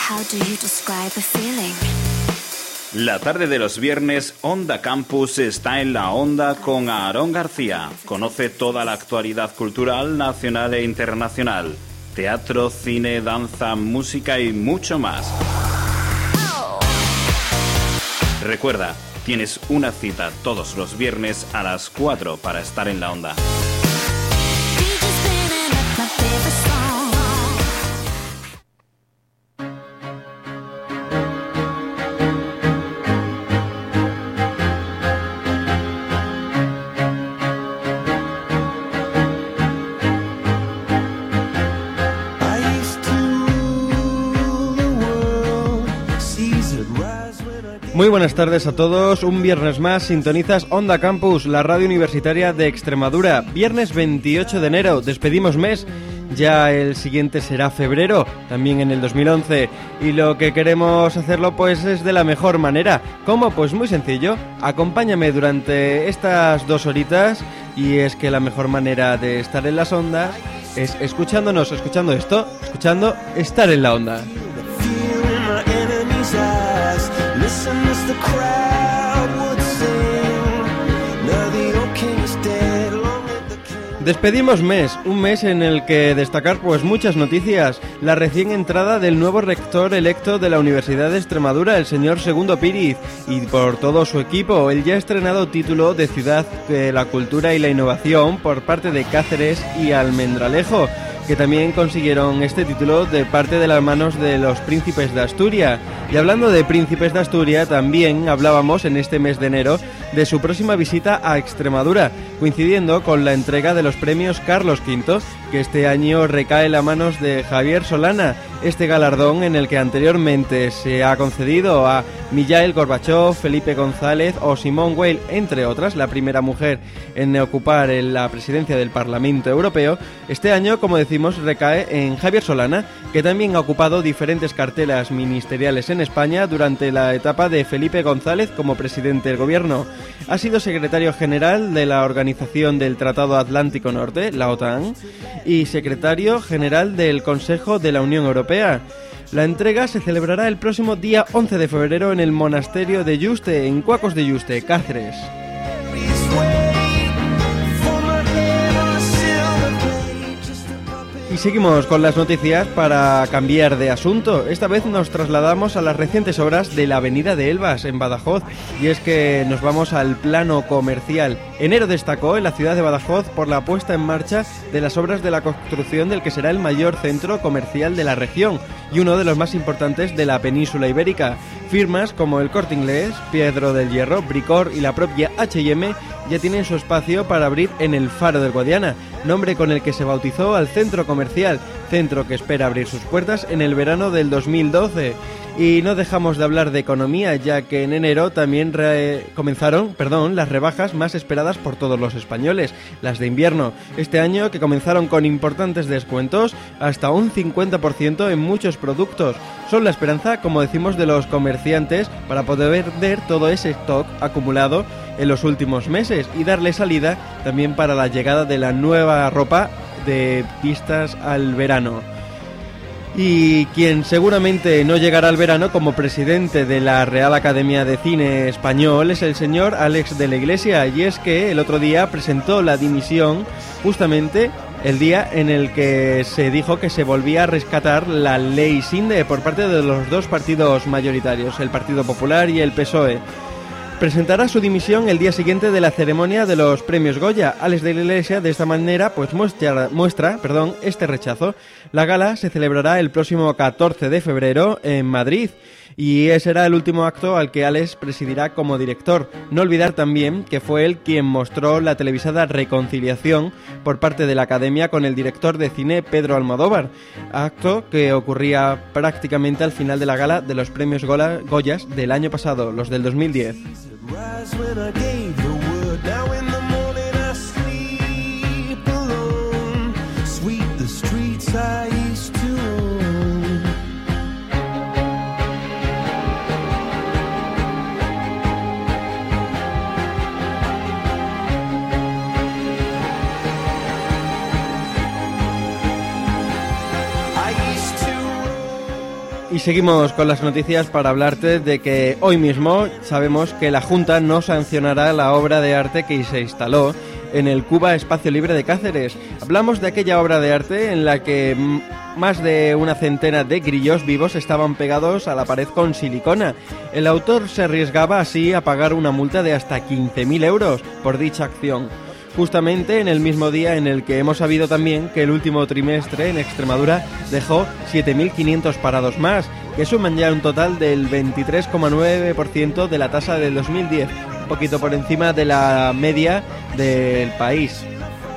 How do you describe a feeling? La tarde de los viernes, Onda Campus está en la onda con Aarón García. Conoce toda la actualidad cultural nacional e internacional. Teatro, cine, danza, música y mucho más. Recuerda, tienes una cita todos los viernes a las 4 para estar en la onda. Muy buenas tardes a todos, un viernes más sintonizas Onda Campus, la radio universitaria de Extremadura. Viernes 28 de enero, despedimos mes, ya el siguiente será febrero, también en el 2011. Y lo que queremos hacerlo pues es de la mejor manera. ¿Cómo? Pues muy sencillo, acompáñame durante estas 2 horitas. Y es que la mejor manera de estar en las ondas es escuchando estar en la onda. Despedimos mes, un mes en el que destacar pues muchas noticias. La recién entrada del nuevo rector electo de la Universidad de Extremadura, el señor Segundo Píriz, y por todo su equipo, el ya estrenado título de Ciudad de la Cultura y la Innovación por parte de Cáceres y Almendralejo, que también consiguieron este título de parte de las manos de los príncipes de Asturias. Y hablando de príncipes de Asturias, también hablábamos en este mes de enero de su próxima visita a Extremadura, coincidiendo con la entrega de los premios Carlos V, que este año recae en las manos de Javier Solana, este galardón en el que anteriormente se ha concedido a Mikhail Gorbachev, Felipe González o Simone Weil, entre otras, la primera mujer en ocupar la presidencia del Parlamento Europeo. Este año, como decimos, recae en Javier Solana, que también ha ocupado diferentes carteras ministeriales en España durante la etapa de Felipe González como presidente del gobierno. Ha sido secretario general de la Organización del Tratado Atlántico Norte, la OTAN, y secretario general del Consejo de la Unión Europea. La entrega se celebrará el próximo día 11 de febrero en el monasterio de Yuste, en Cuacos de Yuste, Cáceres. Y seguimos con las noticias para cambiar de asunto. Esta vez nos trasladamos a las recientes obras de la Avenida de Elvas, en Badajoz, y es que nos vamos al plano comercial. Enero destacó en la ciudad de Badajoz por la puesta en marcha de las obras de la construcción del que será el mayor centro comercial de la región y uno de los más importantes de la península ibérica. Firmas como el Corte Inglés, Piedro del Hierro, Bricor y la propia H&M ya tienen su espacio para abrir en el Faro del Guadiana, nombre con el que se bautizó al centro comercial, centro que espera abrir sus puertas en el verano del 2012. Y no dejamos de hablar de economía, ya que en enero también comenzaron las rebajas más esperadas por todos los españoles, las de invierno. Este año, que comenzaron con importantes descuentos, hasta un 50% en muchos productos. Son la esperanza, como decimos, de los comerciantes para poder vender todo ese stock acumulado en los últimos meses y darle salida también para la llegada de la nueva ropa de vistas al verano. Y quien seguramente no llegará al verano como presidente de la Real Academia de Cine Español es el señor Àlex de la Iglesia, y es que el otro día presentó la dimisión justamente el día en el que se dijo que se volvía a rescatar la ley Sinde por parte de los dos partidos mayoritarios, el Partido Popular y el PSOE. Presentará su dimisión el día siguiente de la ceremonia de los premios Goya. Àlex de la Iglesia de esta manera pues muestra este rechazo. La gala se celebrará el próximo 14 de febrero en Madrid y será el último acto al que Àlex presidirá como director. No olvidar también que fue él quien mostró la televisada reconciliación por parte de la Academia con el director de cine Pedro Almodóvar, acto que ocurría prácticamente al final de la gala de los premios Goyas del año pasado, los del 2010. Y seguimos con las noticias para hablarte de que hoy mismo sabemos que la Junta no sancionará la obra de arte que se instaló en el Cuba Espacio Libre de Cáceres. Hablamos de aquella obra de arte en la que más de una centena de grillos vivos estaban pegados a la pared con silicona. El autor se arriesgaba así a pagar una multa de hasta 15.000 euros por dicha acción. Justamente en el mismo día en el que hemos sabido también que el último trimestre en Extremadura dejó 7.500 parados más, que suman ya un total del 23,9% de la tasa del 2010, un poquito por encima de la media del país.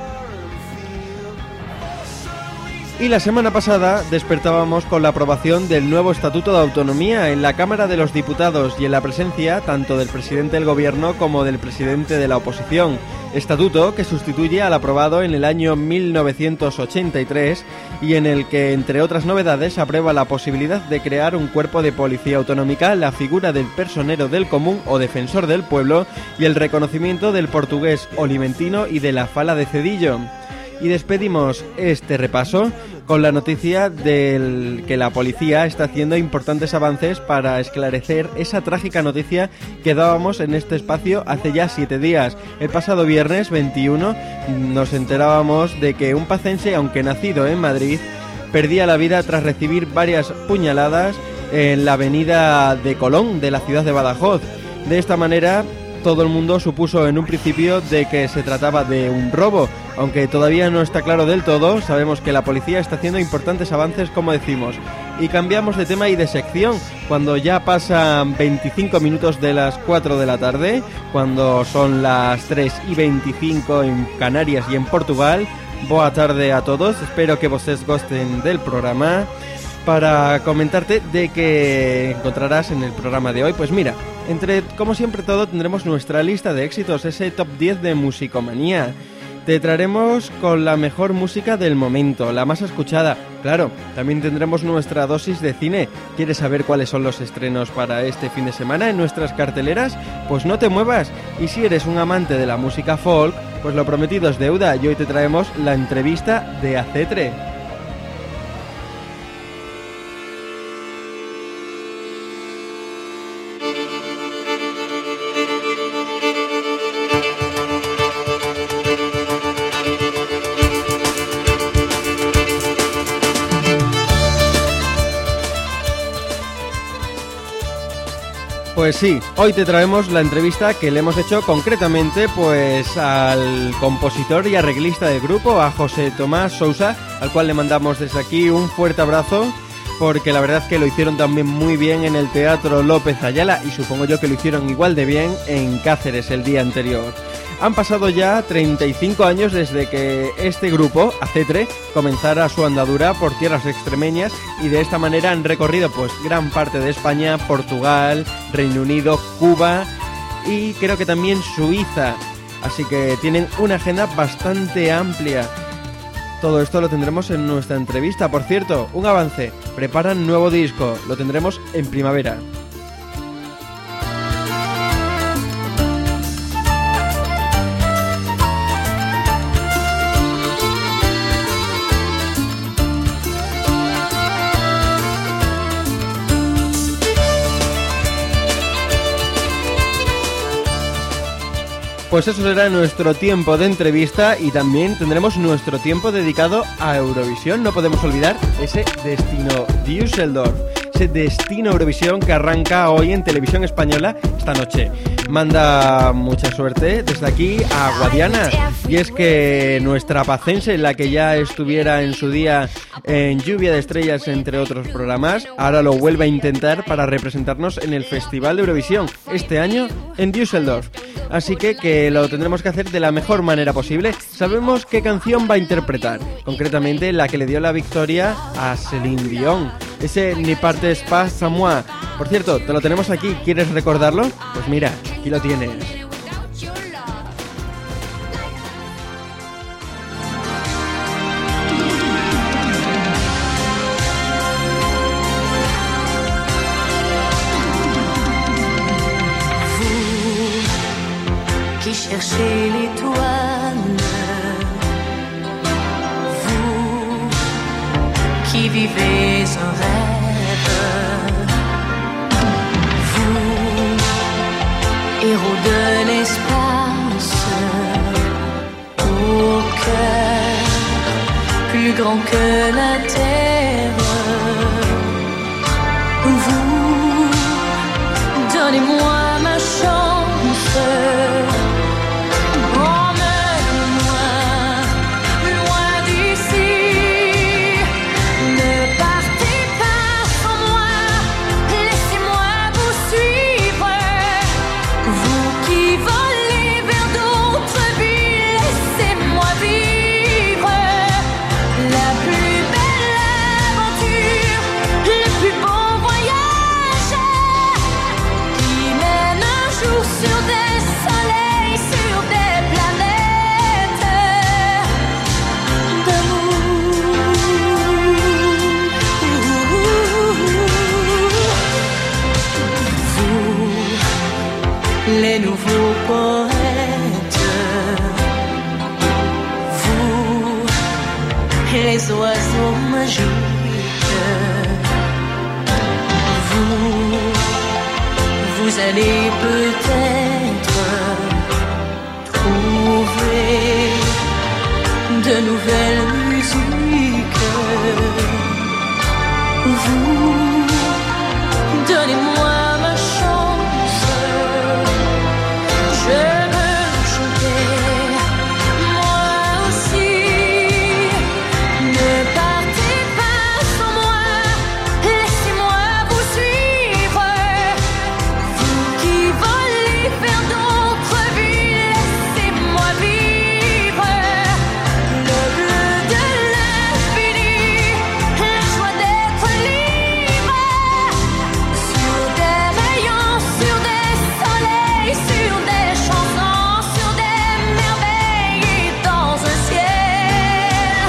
Y la semana pasada despertábamos con la aprobación del nuevo Estatuto de Autonomía en la Cámara de los Diputados y en la presencia tanto del presidente del Gobierno como del presidente de la oposición. Estatuto que sustituye al aprobado en el año 1983 y en el que, entre otras novedades, aprueba la posibilidad de crear un cuerpo de policía autonómica, la figura del personero del común o defensor del pueblo y el reconocimiento del portugués olimentino y de la fala de cedillo. Y despedimos este repaso con la noticia de que la policía está haciendo importantes avances para esclarecer esa trágica noticia que dábamos en este espacio hace ya 7 días. El pasado viernes 21 nos enterábamos de que un pacense, aunque nacido en Madrid, perdía la vida tras recibir varias puñaladas en la avenida de Colón de la ciudad de Badajoz. De esta manera, todo el mundo supuso en un principio de que se trataba de un robo. Aunque todavía no está claro del todo, sabemos que la policía está haciendo importantes avances, como decimos. Y cambiamos de tema y de sección, cuando ya pasan 25 minutos de las 4 de la tarde, cuando son las 3:25 en Canarias y en Portugal. Boa tarde a todos, espero que vosotros gusten del programa. Para comentarte de que encontrarás en el programa de hoy, pues mira, como siempre todo, tendremos nuestra lista de éxitos, ese top 10 de Musicomanía. Te traeremos con la mejor música del momento, la más escuchada. Claro, también tendremos nuestra dosis de cine. ¿Quieres saber cuáles son los estrenos para este fin de semana en nuestras carteleras? Pues no te muevas. Y si eres un amante de la música folk, pues lo prometido es deuda y hoy te traemos la entrevista de Acetre. Pues sí, hoy te traemos la entrevista que le hemos hecho concretamente pues al compositor y arreglista del grupo, a José Tomás Sousa, al cual le mandamos desde aquí un fuerte abrazo, porque la verdad es que lo hicieron también muy bien en el Teatro López Ayala y supongo yo que lo hicieron igual de bien en Cáceres el día anterior. Han pasado ya 35 años desde que este grupo, Acetre, comenzara su andadura por tierras extremeñas y de esta manera han recorrido pues gran parte de España, Portugal, Reino Unido, Cuba y creo que también Suiza. Así que tienen una agenda bastante amplia. Todo esto lo tendremos en nuestra entrevista. Por cierto, un avance, preparan nuevo disco, lo tendremos en primavera. Pues eso será nuestro tiempo de entrevista y también tendremos nuestro tiempo dedicado a Eurovisión. No podemos olvidar ese destino Düsseldorf, ese destino Eurovisión que arranca hoy en Televisión Española esta noche. Manda mucha suerte desde aquí a Guadiana. Y es que nuestra pacense, la que ya estuviera en su día en Lluvia de Estrellas, entre otros programas, ahora lo vuelve a intentar para representarnos en el Festival de Eurovisión, este año en Düsseldorf. Así que lo tendremos que hacer de la mejor manera posible. Sabemos qué canción va a interpretar, concretamente la que le dio la victoria a Celine Dion, ese Ne partes pas sans moi. Por cierto, te lo tenemos aquí, ¿quieres recordarlo? Pues mira, aquí lo tienes. Cherchez l'étoile, vous qui vivez un rêve. héros de l'espace, au cœur plus grand que la terre. Vous, donnez-moi ma chance. Emmenez-moi loin d'ici. Ne partez pas sans moi, laissez-moi vous suivre. Vous qui volez vers d'autres vies, laissez-moi vivre la plus belle aventure, le plus beau voyage qui mène un jour sur des soleils, sur des planètes d'amour. Vous, les nouveaux poètes, vous, les oiseaux magiques, vous allez peut-être trouver de nouvelles musiques. Vous, donnez-moi ma chance. Je veux chanter, moi aussi. Ne partez pas sans moi, laissez-moi vous suivre. Vous qui volez vers d'autres vies, laissez-moi vivre le bleu de l'infini, la joie d'être libre. Sur des rayons, sur des soleils, sur des chansons, sur des merveilles et dans un ciel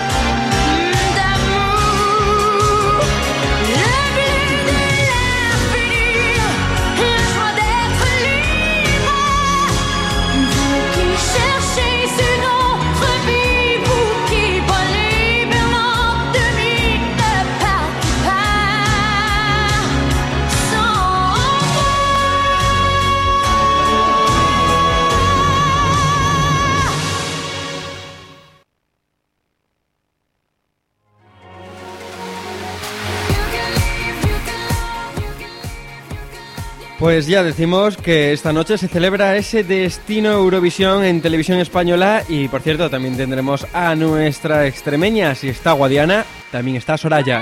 d'amour. Le bleu de l'infini, la joie d'être libre. Vous qui cherchez une autre vie, vous qui volez librement de nuit, ne partez pas sans moi. Pues ya decimos que esta noche se celebra ese Destino Eurovisión en televisión española y, por cierto, también tendremos a nuestra extremeña. Si está Guadiana, también está Soraya.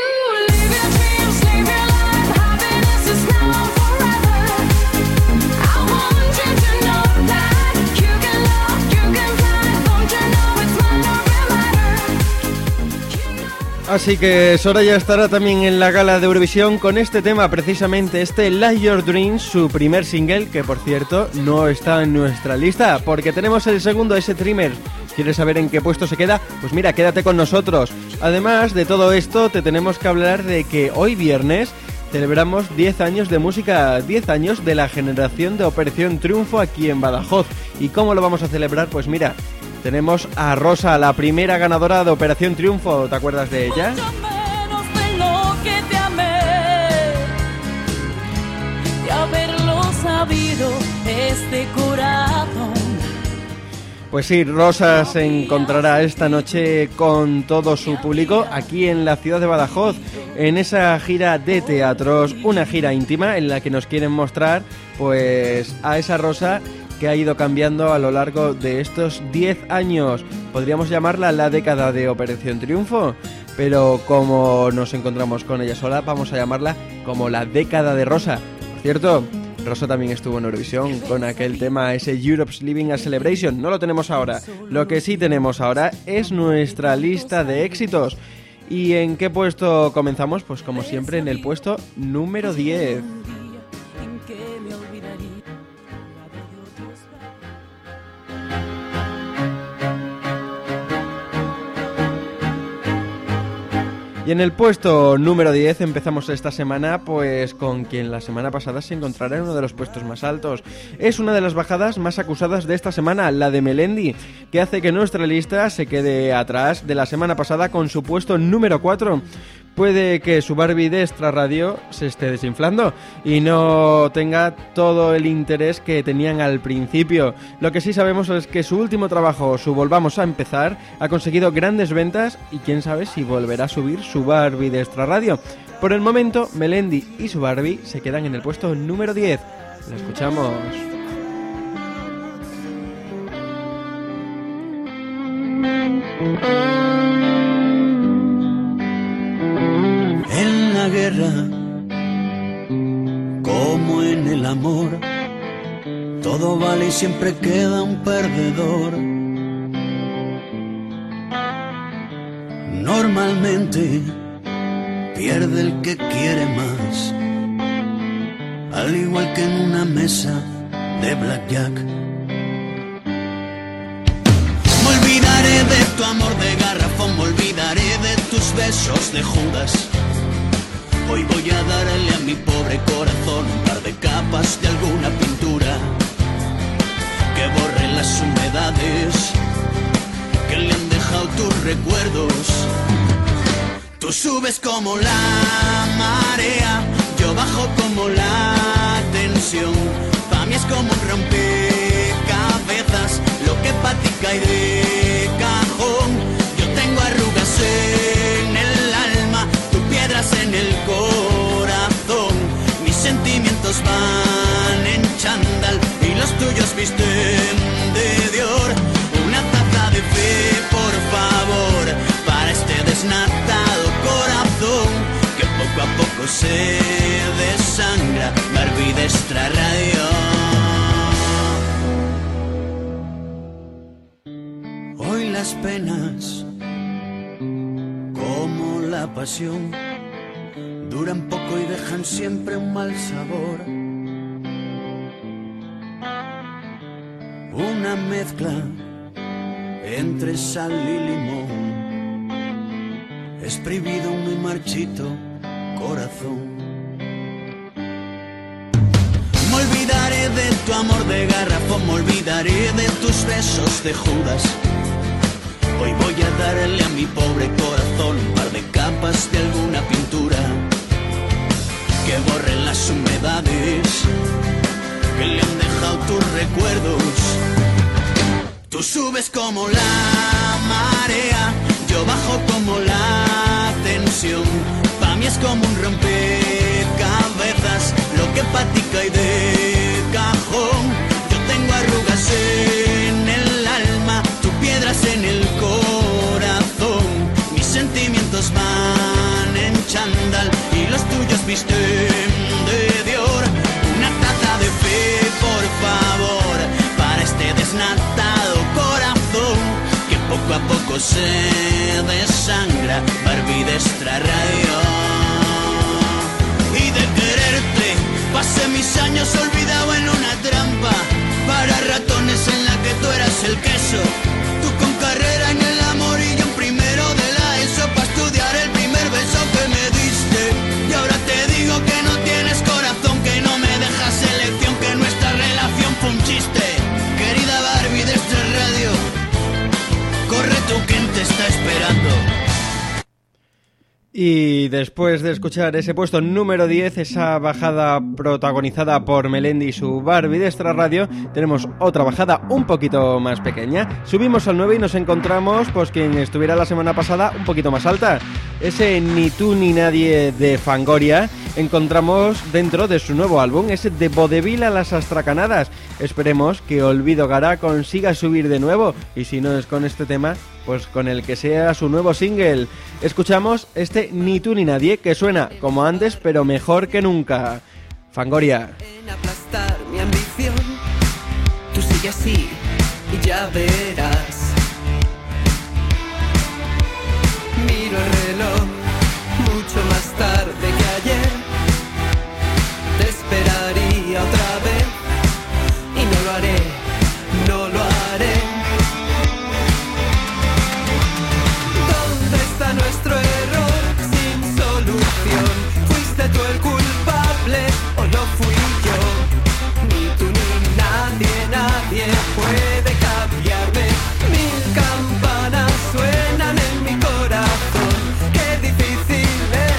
Así que Soraya estará también en la gala de Eurovisión con este tema, precisamente este Light Your Dreams, su primer single, que por cierto no está en nuestra lista, porque tenemos el segundo, ese Dreamer. ¿Quieres saber en qué puesto se queda? Pues mira, quédate con nosotros. Además de todo esto, te tenemos que hablar de que hoy viernes celebramos 10 años de música, 10 años de la generación de Operación Triunfo aquí en Badajoz. ¿Y cómo lo vamos a celebrar? Pues mira, tenemos a Rosa, la primera ganadora de Operación Triunfo. ¿Te acuerdas de ella? Mucho menos de lo que te amé, de haberlo sabido este corazón. Pues sí, Rosa se encontrará esta noche con todo su público aquí en la ciudad de Badajoz, en esa gira de teatros, una gira íntima en la que nos quieren mostrar pues a esa Rosa que ha ido cambiando a lo largo de estos 10 años. Podríamos llamarla la década de Operación Triunfo, pero como nos encontramos con ella sola, vamos a llamarla como la década de Rosa. Por cierto, Rosa también estuvo en Eurovisión con aquel tema, ese Europe's Living a Celebration. No lo tenemos ahora. Lo que sí tenemos ahora es nuestra lista de éxitos. ¿Y en qué puesto comenzamos? Pues como siempre en el puesto número 10. Y en el puesto número 10 empezamos esta semana pues con quien la semana pasada se encontrará en uno de los puestos más altos. Es una de las bajadas más acusadas de esta semana, la de Melendi, que hace que nuestra lista se quede atrás de la semana pasada con su puesto número 4. puede que su Barbie de Extra Radio se esté desinflando y no tenga todo el interés que tenían al principio. Lo que sí sabemos es que su último trabajo, su Volvamos a Empezar, ha conseguido grandes ventas y quién sabe si volverá a subir su Barbie de Extra Radio. Por el momento, Melendi y su Barbie se quedan en el puesto número 10. La escuchamos. En la guerra, como en el amor, todo vale y siempre queda un perdedor. Normalmente pierde el que quiere más, al igual que en una mesa de blackjack. Me olvidaré de tu amor de garrafón, me olvidaré de tus besos de Judas. Hoy voy a darle a mi pobre corazón un par de capas de alguna pintura que borre las humedades que le han dejado tus recuerdos. Tú subes como la marea, yo bajo como la tensión. Pa' mí es como un rompecabezas, lo que pa' ti cae de cajón. Yo tengo arrugas en el alma, tú piedras en el corazón. Mis sentimientos van en chándal y los tuyos visten de Dior. Una taza de fe, por favor, para este desnatado corazón que poco a poco se desangra. Barbie de Extra Radio. Hoy las penas, como la pasión, duran poco y dejan siempre un mal sabor. Una mezcla entre sal y limón, exprimido un muy marchito corazón. Me olvidaré de tu amor de garrafón, me olvidaré de tus besos de Judas. Hoy voy a darle a mi pobre corazón un par de capas de alguna pintura que borren las humedades que le han dejado tus recuerdos. Tú subes como la marea, yo bajo como la tensión. Pa' mí es como un rompecabezas, lo que pa' ti cae de cajón. Yo tengo arrugas en el alma, tú piedras en el corazón. Mis sentimientos van en chándal y los tuyos visten de Dior. Una taza de fe, por favor, para este desnatado corazón que poco a poco se desangra. Barbie de Extra Radio. Y de quererte pasé mis años olvidado en una trampa para ratones en la que tú eras el queso. Tú con carrera en el amor y yo en primero de la ESO para estudiar el primer beso que me diste. Y ahora te digo que no tienes corazón, que no me dejas elección, que nuestra relación fue un chiste. Querida Barbie de Extra Radio, corre tú, ¿quién te está esperando? Y después de escuchar ese puesto número 10, esa bajada protagonizada por Melendi y su Barbie de Extra Radio, tenemos otra bajada un poquito más pequeña. Subimos al 9 y nos encontramos, pues quien estuviera la semana pasada, un poquito más alta. Ese Ni tú ni nadie de Fangoria encontramos dentro de su nuevo álbum, ese de Vodevil a las Astracanadas. Esperemos que Olvido Gara consiga subir de nuevo, y si no es con este tema, pues con el que sea su nuevo single. Escuchamos este Ni tú ni nadie, que suena como antes, pero mejor que nunca. Fangoria. En aplastar mi ambición, tú sigue así y ya verás. Miro el reloj, mucho más tarde que ayer. Te esperaría otra vez y no lo haré, no lo haré. ¿Dónde está nuestro error sin solución? ¿Fuiste tú el culpable o lo fui yo? Ni tú ni nadie, nadie puede cambiarme. Mil campanas suenan en mi corazón. Qué difícil es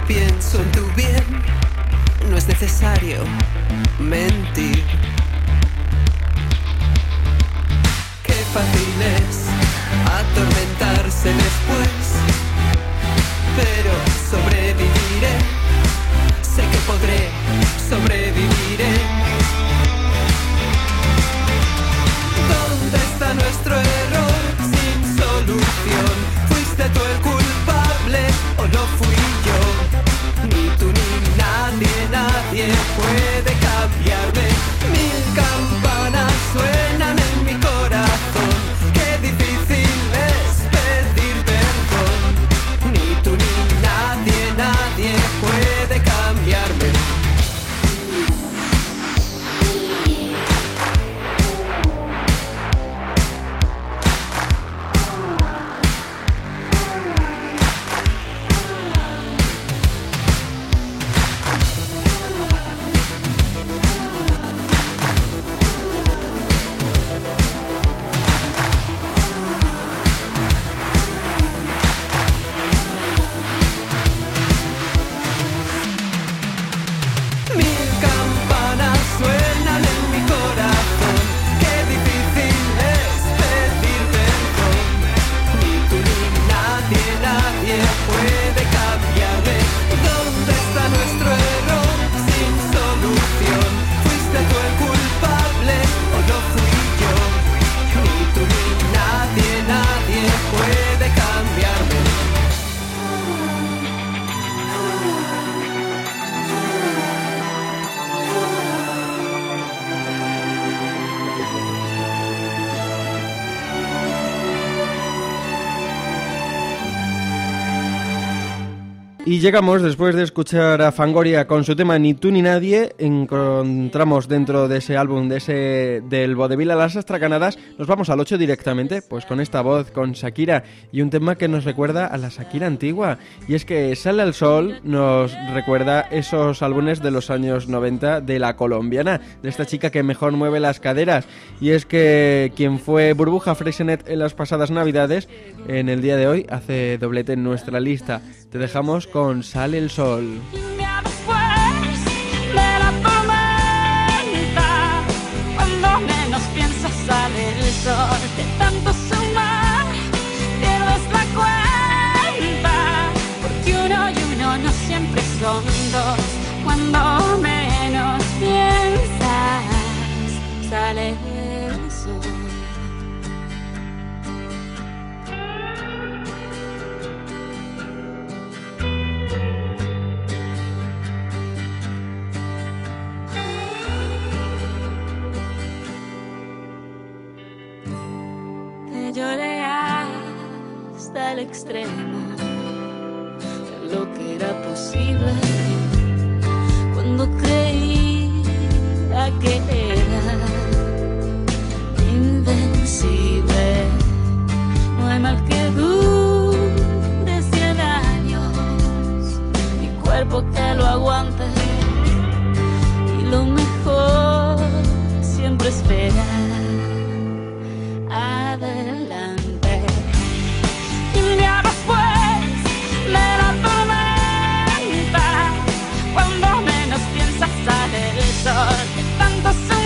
pienso en tu bien, no es necesario mentir. Qué fácil es atormentarse después, pero sobreviviré, sé que podré, sobreviviré. ¿Dónde está nuestro error sin solución? ¿Fuiste tú el culpable o lo fui yo? Ni tú ni nadie, nadie puede cambiarme. Mil campanas suenan en mi corazón. Qué difícil es pedir perdón. Ni tú ni nadie, nadie puede cambiarme. Y llegamos, después de escuchar a Fangoria con su tema Ni tú ni nadie, encontramos dentro de ese álbum, del vodevil a las astracanadas, nos vamos al 8 directamente, pues con esta voz, con Shakira, y un tema que nos recuerda a la Shakira antigua, y es que Sale el Sol nos recuerda esos álbumes de los años 90 de la colombiana, de esta chica que mejor mueve las caderas, y es que quien fue Burbuja Freixenet en las pasadas navidades, en el día de hoy hace doblete en nuestra lista. Te dejamos con Sale el Sol. Después de la tormenta, cuando menos piensas sale el sol. De tanto sumar, pierdes la cuenta, porque uno y uno no siempre son dos. Cuando menos piensas sale el sol. Lloré hasta el extremo de lo que era posible, cuando creía que era invencible. No hay mal que dure 100 años, mi cuerpo que lo aguante, y lo mejor siempre espera. Adelante. Y un día después de la tormenta, cuando menos piensas sale el sol. Tanto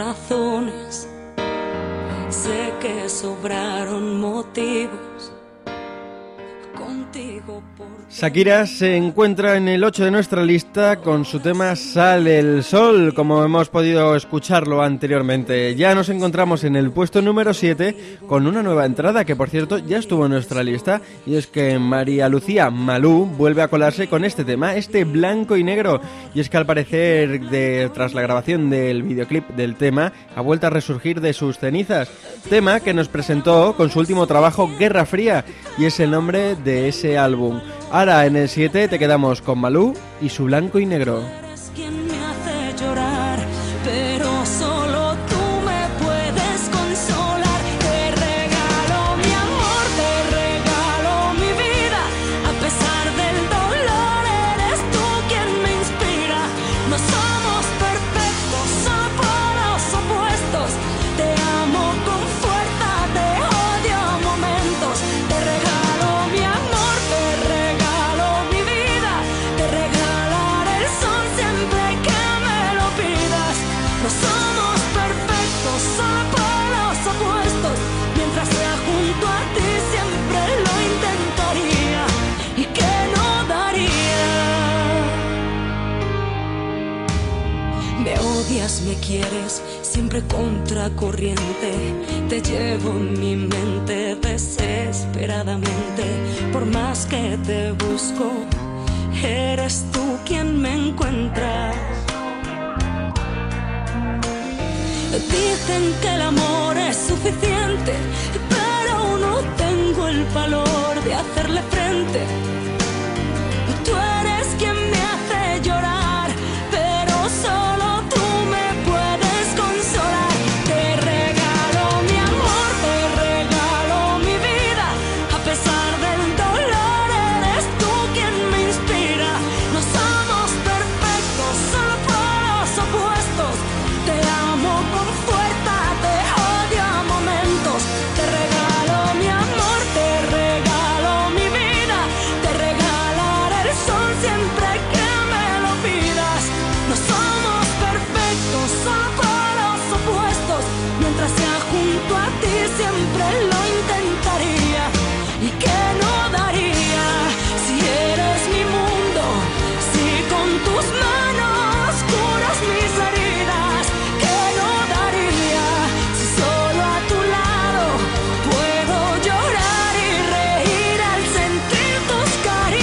razones. Sé que sobraron motivos contigo por... Shakira se encuentra en el 8 de nuestra lista con su tema Sale el Sol, como hemos podido escucharlo anteriormente. Ya nos encontramos en el puesto número 7 con una nueva entrada que, por cierto, ya estuvo en nuestra lista, y es que María Lucía Malú vuelve a colarse con este tema, este blanco y negro, y es que al parecer tras la grabación del videoclip del tema ha vuelto a resurgir de sus cenizas, tema que nos presentó con su último trabajo Guerra Fría, y es el nombre de ese álbum. Ahora en el 7 te quedamos con Malú y su blanco y negro. Eres quien me hace llorar, pero solo tú me puedes consolar. Te regalo mi amor, te regalo mi vida. A pesar del dolor, eres tú quien me inspira. No somos perfectos, solo polos opuestos. Te amo con fuerza, te odio a momentos. Te regalo mi amor, te regalo mi vida. Te regalaré el sol siempre que me lo pidas. No somos perfectos, solo polos opuestos. Mientras sea junto a ti siempre lo intentaría. ¿Y qué no daría? Me odias, me quieres, siempre contracorriente. Te llevo en mi mente desesperadamente. Por más que te busco, eres tú quien me encuentra. Dicen que el amor es suficiente, pero no tengo el valor de hacerle frente. Tú eres quien me hace llorar, pero solo tú me puedes consolar. Te regalo mi amor, te regalo mi vida. A pesar del dolor, eres tú quien me inspira. No somos perfectos, solo polos opuestos. Te amo con fuerza, te odio a momentos. Te regalo mi amor, te regalo mi vida. Te regalaré el sol siempre que me lo pidas. No somos perfectos, solo polos opuestos. Mientras sea junto a ti siempre lo intentaría. ¿Y qué no daría si eres mi mundo? Si con tus manos curas mis heridas. ¿Qué no daría si solo a tu lado puedo llorar y reír al sentir tus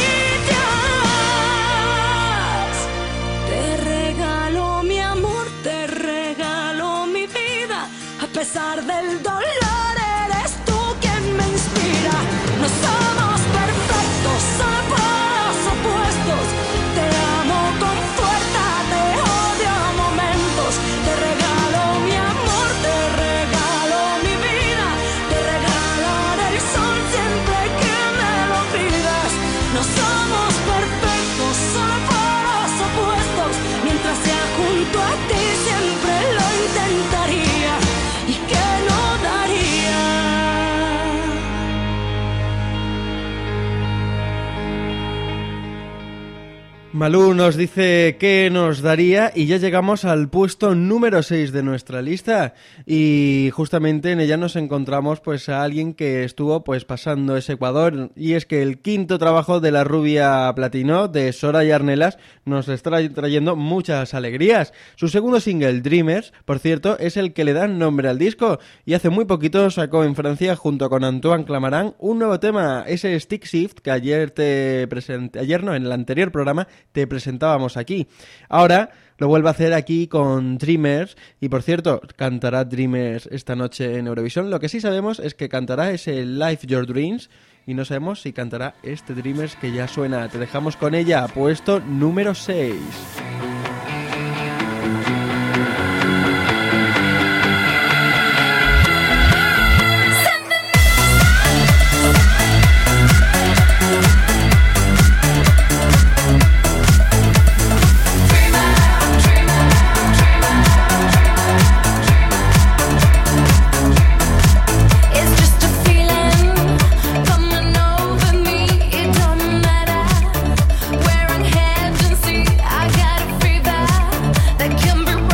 caricias? Te regalo mi amor, te regalo mi vida. A pesar del dolor, eres tú quien me inspira. No somos perfectos, solo polos opuestos. Te amo con fuerza, te odio a momentos. Te regalo mi amor, te regalo mi vida. Te regalaré el sol siempre que me lo pidas. No somos perfectos, solo polos opuestos. Mientras sea junto a ti siempre lo intentaría. ¿Y qué no daría? Malú nos dice qué nos daría, y ya llegamos al puesto número 6 de nuestra lista, y justamente en ella nos encontramos pues a alguien que estuvo pues pasando ese Ecuador, y es que el quinto trabajo de la rubia Platino, de Soraya Arnelas, nos está trayendo muchas alegrías. Su segundo single, Dreamers, por cierto, es el que le da nombre al disco, y hace muy poquito sacó en Francia junto con Antoine Clamaran un nuevo tema, ese Stick Shift que en el anterior programa te presentábamos aquí. Ahora lo vuelve a hacer aquí con Dreamers, y por cierto, cantará Dreamers esta noche en Eurovisión. Lo que sí sabemos es que cantará ese Life Your Dreams, y no sabemos si cantará este Dreamers que ya suena. Te dejamos con ella, puesto número 6. Where I'm heading, see, I got a free vibe that can be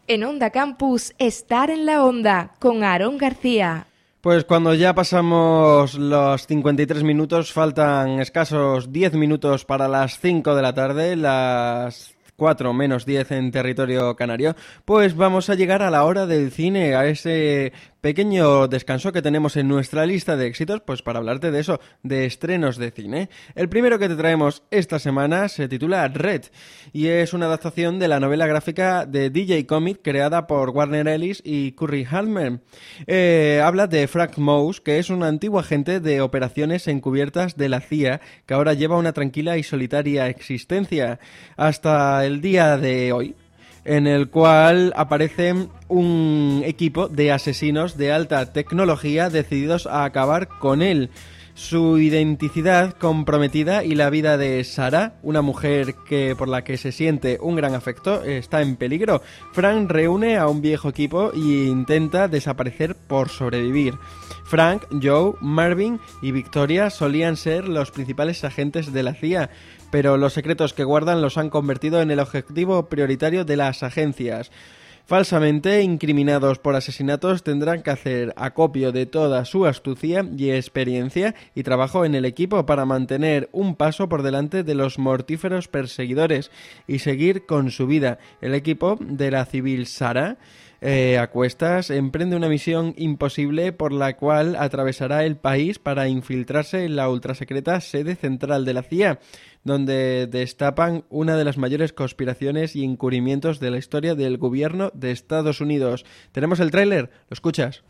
En Onda Campus, Estar en la Onda, con Aarón García. Pues cuando ya pasamos los 53 minutos, faltan escasos 10 minutos para las 5 de la tarde, las 4 menos 10 en territorio canario, pues vamos a llegar a la hora del cine, a ese pequeño descanso que tenemos en nuestra lista de éxitos, pues para hablarte de eso, de estrenos de cine. El primero que te traemos esta semana se titula Red y es una adaptación de la novela gráfica de DJ Comic creada por Warner Ellis y Curry Halmer. Habla de Frank Mouse, que es un antiguo agente de operaciones encubiertas de la CIA que ahora lleva una tranquila y solitaria existencia hasta el día de hoy, en el cual aparece un equipo de asesinos de alta tecnología decididos a acabar con él. Su identidad comprometida y la vida de Sarah, una mujer por la que se siente un gran afecto, está en peligro. Frank reúne a un viejo equipo e intenta desaparecer por sobrevivir. Frank, Joe, Marvin y Victoria solían ser los principales agentes de la CIA, pero los secretos que guardan los han convertido en el objetivo prioritario de las agencias. Falsamente incriminados por asesinatos, tendrán que hacer acopio de toda su astucia y experiencia y trabajo en el equipo para mantener un paso por delante de los mortíferos perseguidores y seguir con su vida. El equipo de la civil Sarah a cuestas emprende una misión imposible por la cual atravesará el país para infiltrarse en la ultrasecreta sede central de la CIA, donde destapan una de las mayores conspiraciones y encubrimientos de la historia del gobierno de Estados Unidos. Tenemos el tráiler, ¿lo escuchas?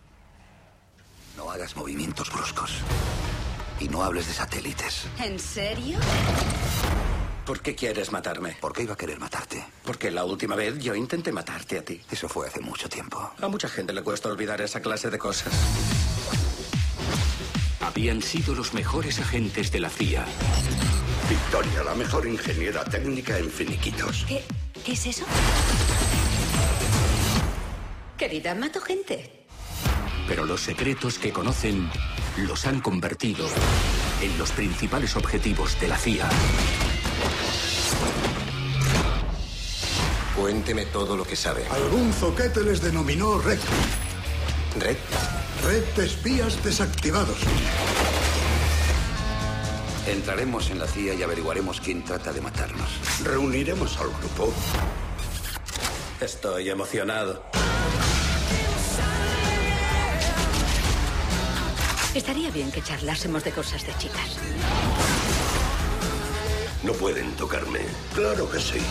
No hagas movimientos bruscos y no hables de satélites. ¿En serio? ¿Por qué quieres matarme? ¿Por qué iba a querer matarte? Porque la última vez yo intenté matarte a ti. Eso fue hace mucho tiempo. A mucha gente le cuesta olvidar esa clase de cosas. Habían sido los mejores agentes de la CIA. Victoria, la mejor ingeniera técnica en finiquitos. ¿Qué es eso? Querida, mato gente. Pero los secretos que conocen los han convertido en los principales objetivos de la CIA. Cuénteme todo lo que sabe. Algún zoquete les denominó Red. ¿Red? Red de espías desactivados. Entraremos en la CIA y averiguaremos quién trata de matarnos. Reuniremos al grupo. Estoy emocionado. Estaría bien que charlásemos de cosas de chicas. No pueden tocarme. Claro que sí.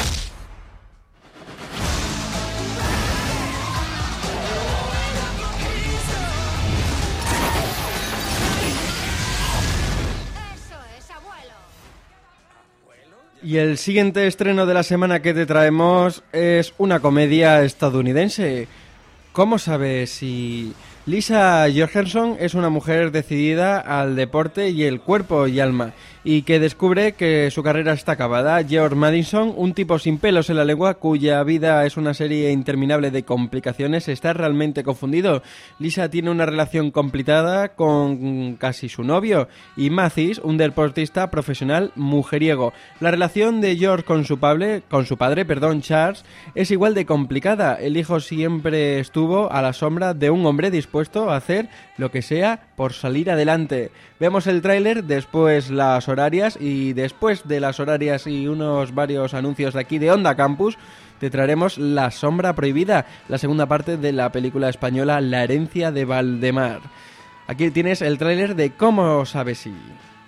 Y el siguiente estreno de la semana que te traemos es una comedia estadounidense. ¿Cómo sabes si Lisa Jorgensen es una mujer decidida al deporte y el cuerpo y alma, y que descubre que su carrera está acabada? George Madison, un tipo sin pelos en la lengua cuya vida es una serie interminable de complicaciones, está realmente confundido. Lisa tiene una relación complicada con casi su novio, y Mathis, un deportista profesional mujeriego. La relación de George con su padre, Charles, es igual de complicada. El hijo siempre estuvo a la sombra de un hombre dispuesto a hacer lo que sea por salir adelante. Vemos el tráiler, después las horarias, y después de las horarias y unos varios anuncios de aquí de Onda Campus, te traeremos La sombra prohibida, la segunda parte de la película española La herencia de Valdemar. Aquí tienes el tráiler de Cómo sabes si...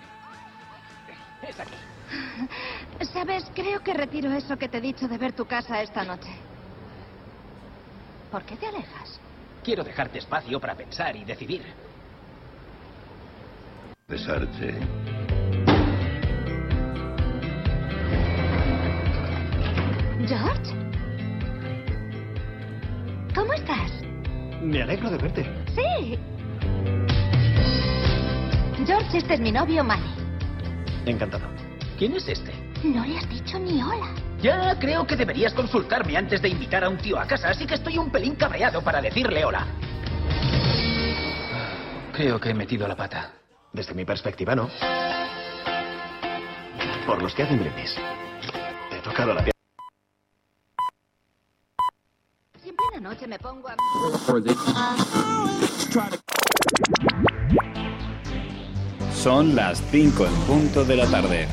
¿Sabes? Creo que retiro eso que te he dicho de ver tu casa esta noche. ¿Por qué te alejas? Quiero dejarte espacio para pensar y decidir. Besarte. ¿George? ¿Cómo estás? Me alegro de verte. Sí. George, este es mi novio, Manny. Encantado. ¿Quién es este? No le has dicho ni hola. Ya creo que deberías consultarme antes de invitar a un tío a casa, así que estoy un pelín cabreado para decirle hola. Creo que he metido la pata. Desde mi perspectiva, no. Por los que hacen brindis. Te he tocado la pierna. noche me pongo a... Son las 5 en punto de la tarde.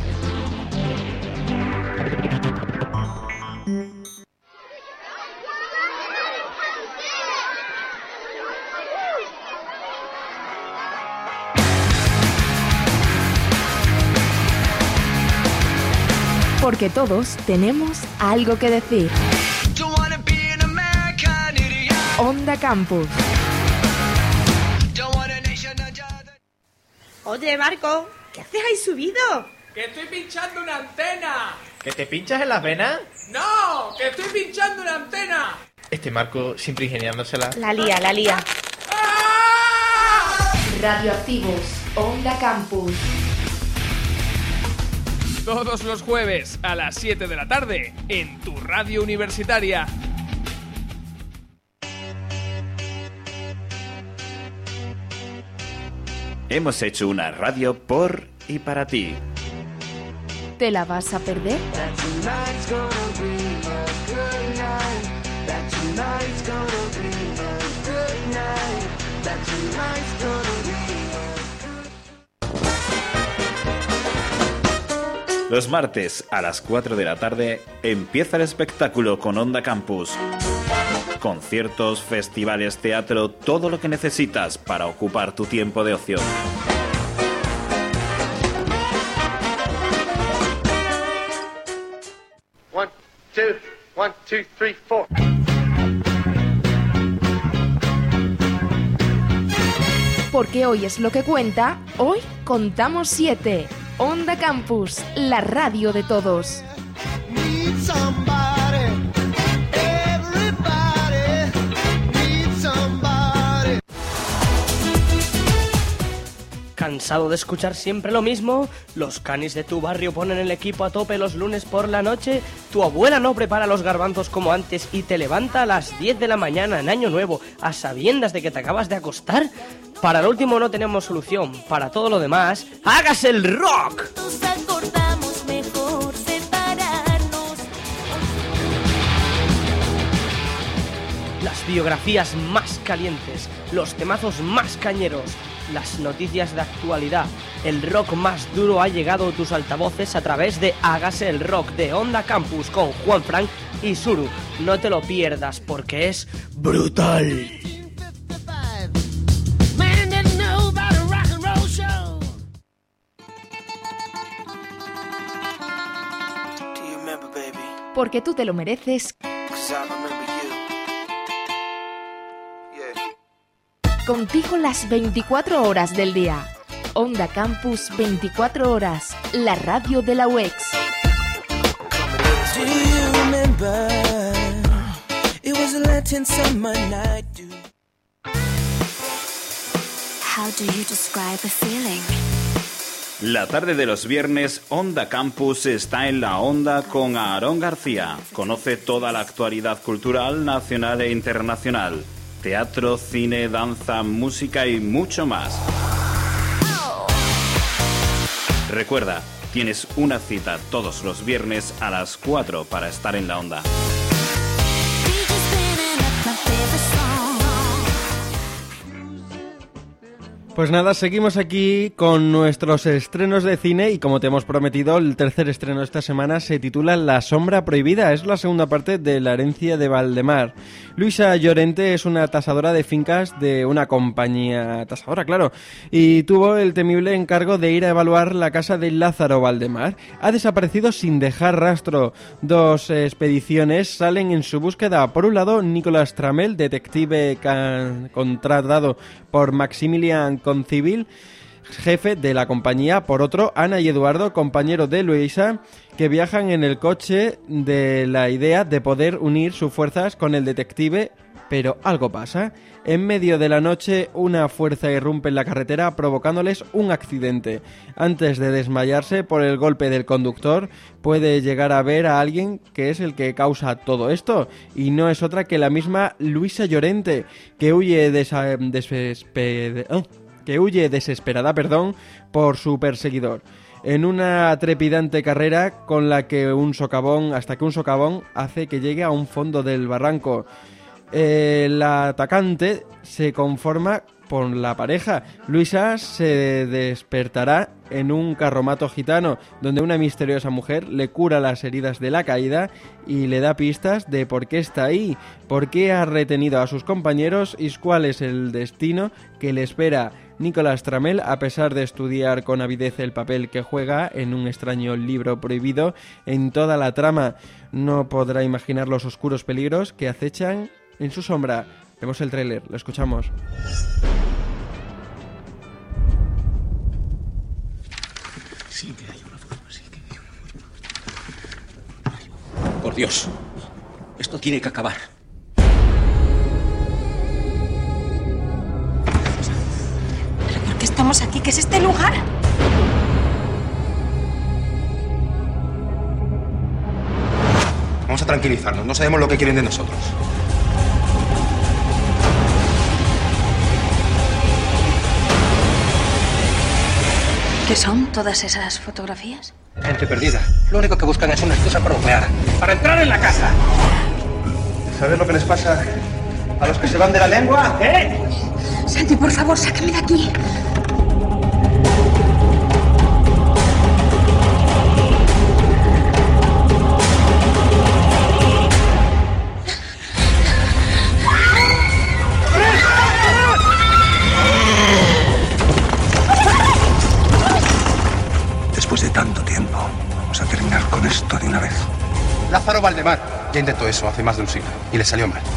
Porque todos tenemos algo que decir. Onda Campus. Oye, Marco, ¿qué haces ahí subido? ¡Que estoy pinchando una antena! ¿Que te pinchas en las venas? ¡No! ¡Que estoy pinchando una antena! Este Marco siempre ingeniándosela. La lía. Radioactivos, Onda Campus. Todos los jueves a las 7 de la tarde en tu radio universitaria. Hemos hecho una radio por y para ti. ¿Te la vas a perder? Los martes a las 4 de la tarde empieza el espectáculo con Onda Campus. Conciertos, festivales, teatro, todo lo que necesitas para ocupar tu tiempo de ocio. One, two, three, four. Porque hoy es lo que cuenta, hoy contamos 7. Onda Campus, la radio de todos. ¿Cansado de escuchar siempre lo mismo? ¿Los canis de tu barrio ponen el equipo a tope los lunes por la noche? ¿Tu abuela no prepara los garbanzos como antes y te levanta a las 10 de la mañana en Año Nuevo a sabiendas de que te acabas de acostar? Para lo último no tenemos solución. Para todo lo demás, ¡hágase el rock! Las biografías más calientes, los temazos más cañeros, las noticias de actualidad, el rock más duro ha llegado a tus altavoces a través de Hágase el Rock de Onda Campus con Juan Frank y Suru. No te lo pierdas porque es brutal. Porque tú te lo mereces. Contigo las 24 horas del día. Onda Campus 24 horas, la radio de la UEX. How do you describe a feeling? La tarde de los viernes, Onda Campus está en la onda con Aarón García. Conoce toda la actualidad cultural nacional e internacional. Teatro, cine, danza, música y mucho más. Recuerda, tienes una cita todos los viernes a las 4 para estar en la onda. Pues nada, seguimos aquí con nuestros estrenos de cine y como te hemos prometido, el tercer estreno de esta semana se titula La sombra prohibida. Es la segunda parte de La herencia de Valdemar. Luisa Llorente es una tasadora de fincas de una compañía tasadora, claro, y tuvo el temible encargo de ir a evaluar la casa de Lázaro Valdemar. Ha desaparecido sin dejar rastro. Dos expediciones salen en su búsqueda. Por un lado, Nicolás Tramel, detective contratado por Maximilian Concivil, jefe de la compañía. Por otro, Ana y Eduardo, compañero de Luisa, que viajan en el coche de la idea de poder unir sus fuerzas con el detective, pero algo pasa. En medio de la noche, una fuerza irrumpe en la carretera provocándoles un accidente. Antes de desmayarse por el golpe del conductor, puede llegar a ver a alguien que es el que causa todo esto, y no es otra que la misma Luisa Llorente, que huye desesperada por su perseguidor, en una trepidante carrera hasta que un socavón hace que llegue a un fondo del barranco. El atacante se conforma con la pareja. Luisa se despertará en un carromato gitano, donde una misteriosa mujer le cura las heridas de la caída y le da pistas de por qué está ahí, por qué ha retenido a sus compañeros y cuál es el destino que le espera. Nicolás Tramel, a pesar de estudiar con avidez el papel que juega en un extraño libro prohibido en toda la trama, no podrá imaginar los oscuros peligros que acechan en su sombra. Vemos el tráiler, lo escuchamos. Sí que hay una forma, sí que hay una forma. Por Dios, esto tiene que acabar. ¿Pero por qué estamos aquí? ¿Qué es este lugar? Vamos a tranquilizarnos, no sabemos lo que quieren de nosotros. ¿Qué son todas esas fotografías? Gente perdida. Lo único que buscan es una excusa para bucear. ¡Para entrar en la casa! ¿Sabes lo que les pasa a los que se van de la lengua? ¿Eh? Santi, por favor, sácame de aquí. Después de tanto tiempo, vamos a terminar con esto de una vez. Lázaro Valdemar ya intentó eso hace más de un siglo y le salió mal.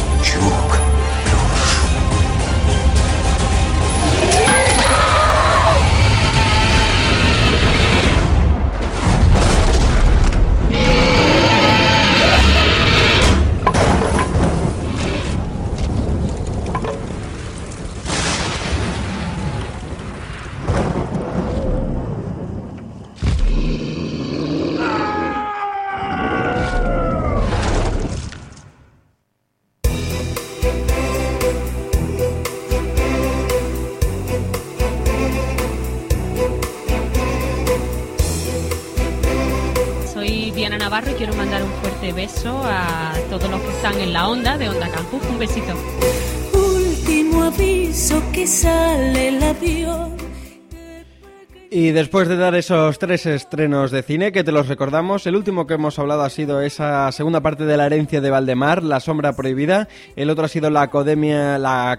Navarro y quiero mandar un fuerte beso a todos los que están en la onda de Onda Campus. Un besito. Último aviso que sale el avión. Y después de dar esos 3 estrenos de cine, que te los recordamos, el último que hemos hablado ha sido esa segunda parte de La herencia de Valdemar, La sombra prohibida. El otro ha sido la comedia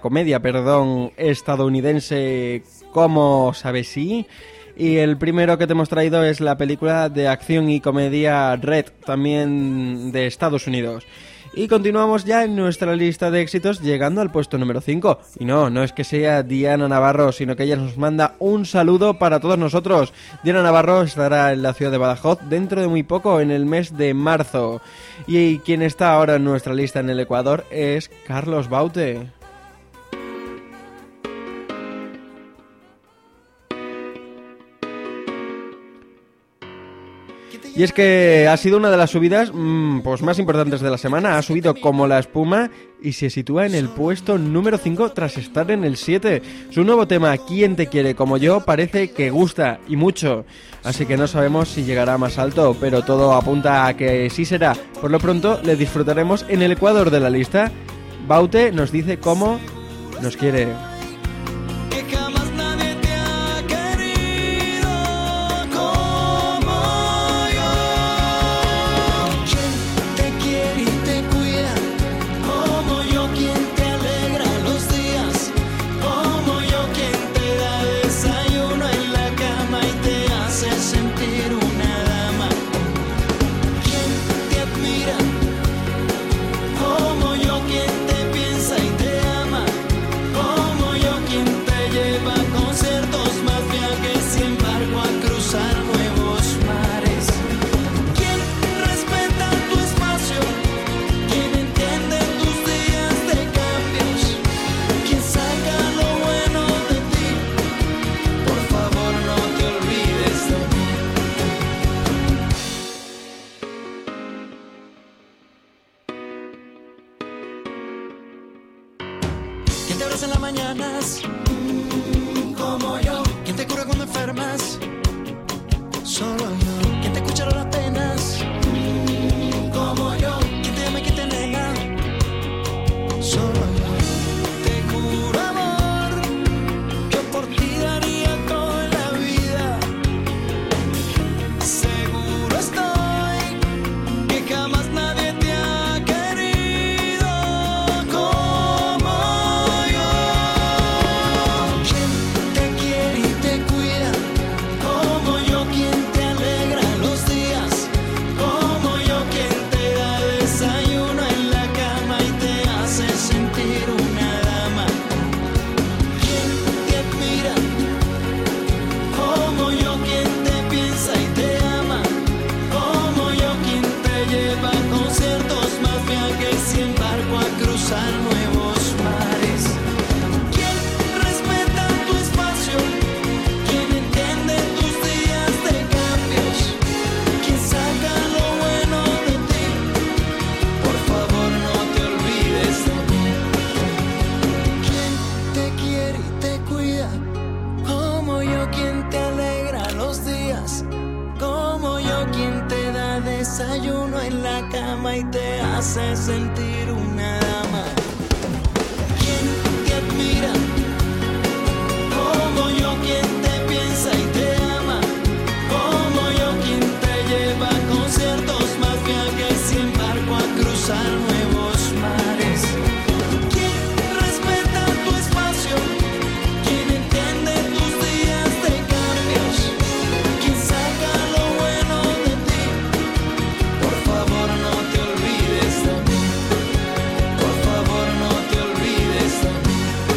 estadounidense Como sabes sí. Y el primero que te hemos traído es la película de acción y comedia Red, también de Estados Unidos. Y continuamos ya en nuestra lista de éxitos, llegando al puesto número 5. Y no es que sea Diana Navarro, sino que ella nos manda un saludo para todos nosotros. Diana Navarro estará en la ciudad de Badajoz dentro de muy poco, en el mes de marzo. Y quien está ahora en nuestra lista en el Ecuador es Carlos Baute. Y es que ha sido una de las subidas pues más importantes de la semana. Ha subido como la espuma y se sitúa en el puesto número 5 tras estar en el 7. Su nuevo tema, ¿Quién te quiere como yo?, parece que gusta y mucho. Así que no sabemos si llegará más alto, pero todo apunta a que sí será. Por lo pronto le disfrutaremos en el Ecuador de la lista. Baute nos dice cómo nos quiere. ¿Quién te abraza en las mañanas? Como yo. ¿Quién te cura cuando enfermas? Solo yo. ¿Quién te escucha las penas? Como yo. ¿Quién te ama y quién te nega? en la cama y te hace sentir una dama. ¿Quién te admira? Como yo, quien te piensa y te ama. Como yo, quien te lleva a conciertos, más viajes y embarco a cruzar nuevos mares. ¿Quién respeta tu espacio? ¿Quién entiende tus días de cambios? ¿Quién saca lo bueno de ti? Por favor, no te olvides de mí. Por favor, no te olvides de mí.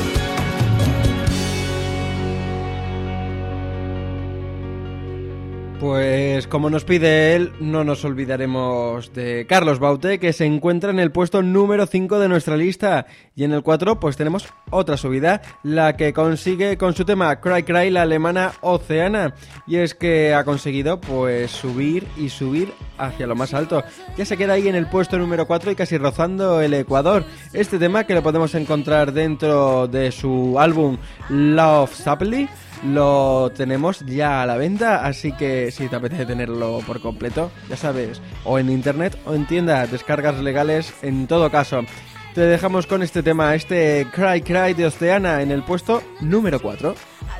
Pues como nos pide él, no nos olvidaremos de Carlos Baute, que se encuentra en el puesto número 5 de nuestra lista. Y en el 4 pues tenemos otra subida, la que consigue con su tema Cry Cry la alemana Oceana. Y es que ha conseguido pues subir y subir hacia lo más alto. Ya se queda ahí en el puesto número 4 y casi rozando el Ecuador. Este tema, que lo podemos encontrar dentro de su álbum Love Supply, lo tenemos ya a la venta, así que si te apetece tenerlo por completo, ya sabes, o en internet o en tiendas, descargas legales en todo caso. Te dejamos con este tema, este Cry Cry de Oceana, en el puesto número 4.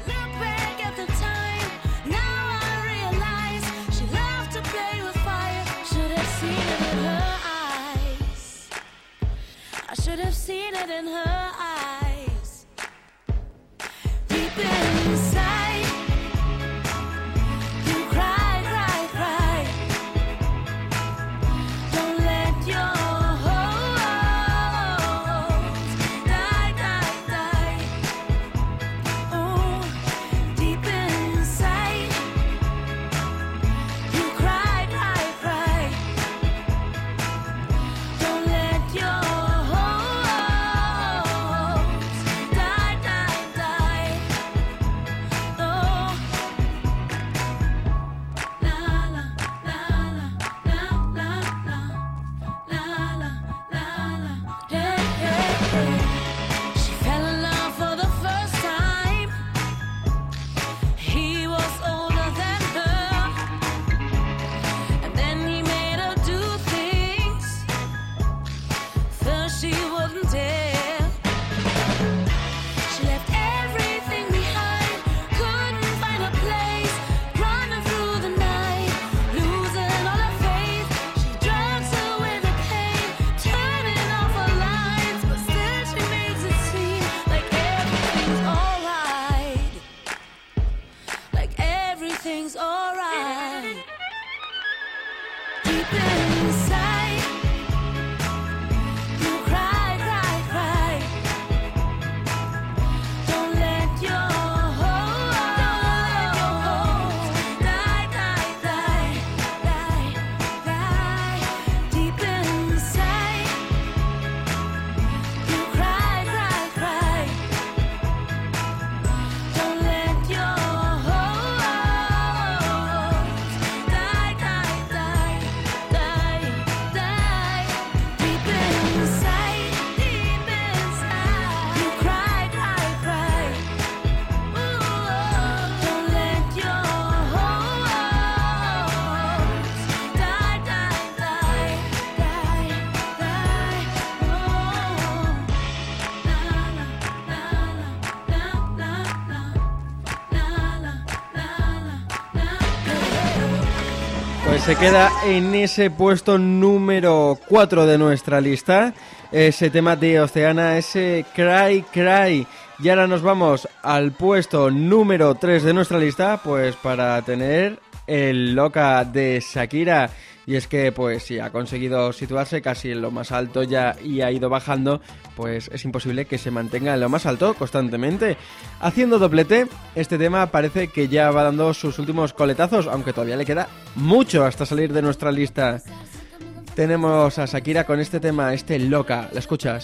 Se queda en ese puesto número 4 de nuestra lista, ese tema de Oceana, ese Cry Cry. Y ahora nos vamos al puesto número 3 de nuestra lista, pues para tener el Loca de Shakira. Y es que pues si ha conseguido situarse casi en lo más alto ya y ha ido bajando, pues es imposible que se mantenga en lo más alto constantemente. Haciendo doblete, este tema parece que ya va dando sus últimos coletazos, aunque todavía le queda mucho hasta salir de nuestra lista. Tenemos a Shakira con este tema, este Loca. ¿La escuchas?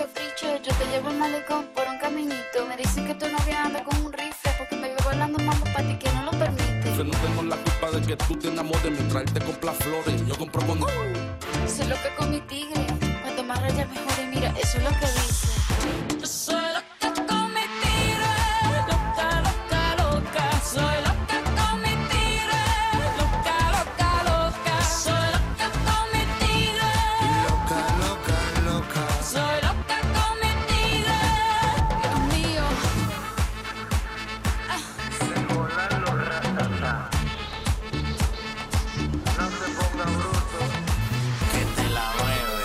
capricho. Yo te llevo el malecón por un caminito. Me dicen que tu novia anda con un rifle porque me veo bailando mambo para ti que no lo permite. Yo no tengo la culpa de que tú te enamores mientras él te compra flores. Yo compro con... Soy loca con mi tigre. Cuanto más rayas mejor y mira, eso es lo que dice. Yo soy loca con mi tigre. Loca, loca, loca. Soy loca con mi tigre. Loca, loca, loca. Soy loca con mi tigre. Loca, loca, loca. Soy loca con mi tigre. Dios mío. Se volan los ratatá. No se ponga bruto. Que te la mueve.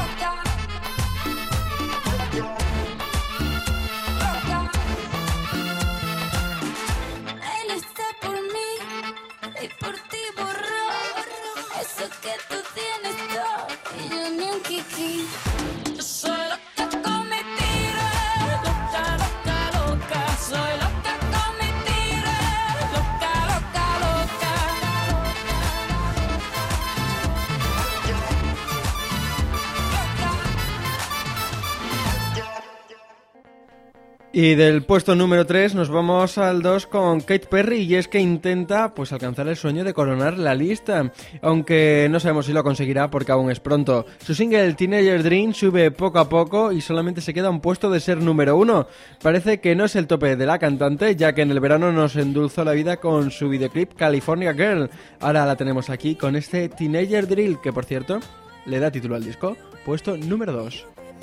Él está por mí y por ti borró eso que tú tienes todo y yo ni un kiki. Yo soy loca con mi tigre. Loca, loca, loca. Soy loca con mi tigre. Loca, loca, loca. Y del puesto número 3 nos vamos al 2 con Katy Perry, y es que intenta pues alcanzar el sueño de coronar la lista, aunque no sabemos si lo conseguirá porque aún es pronto. Su single Teenage Dream sube poco a poco y solamente se queda un puesto de ser número 1. Parece que no es el tope de la cantante, ya que en el verano nos endulzó la vida con su videoclip California Girl. Ahora la tenemos aquí con este Teenager Drill, que por cierto le da título al disco, puesto número 2.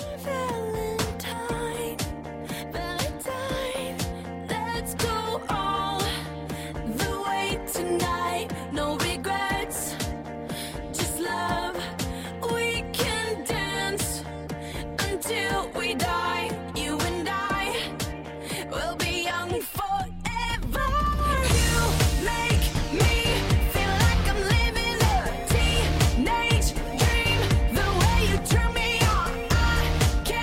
Let's go all the way tonight. No regrets, just love. We can dance until we die. You and I will be young forever. You make me feel like I'm living a teenage dream. The way you turn me on, I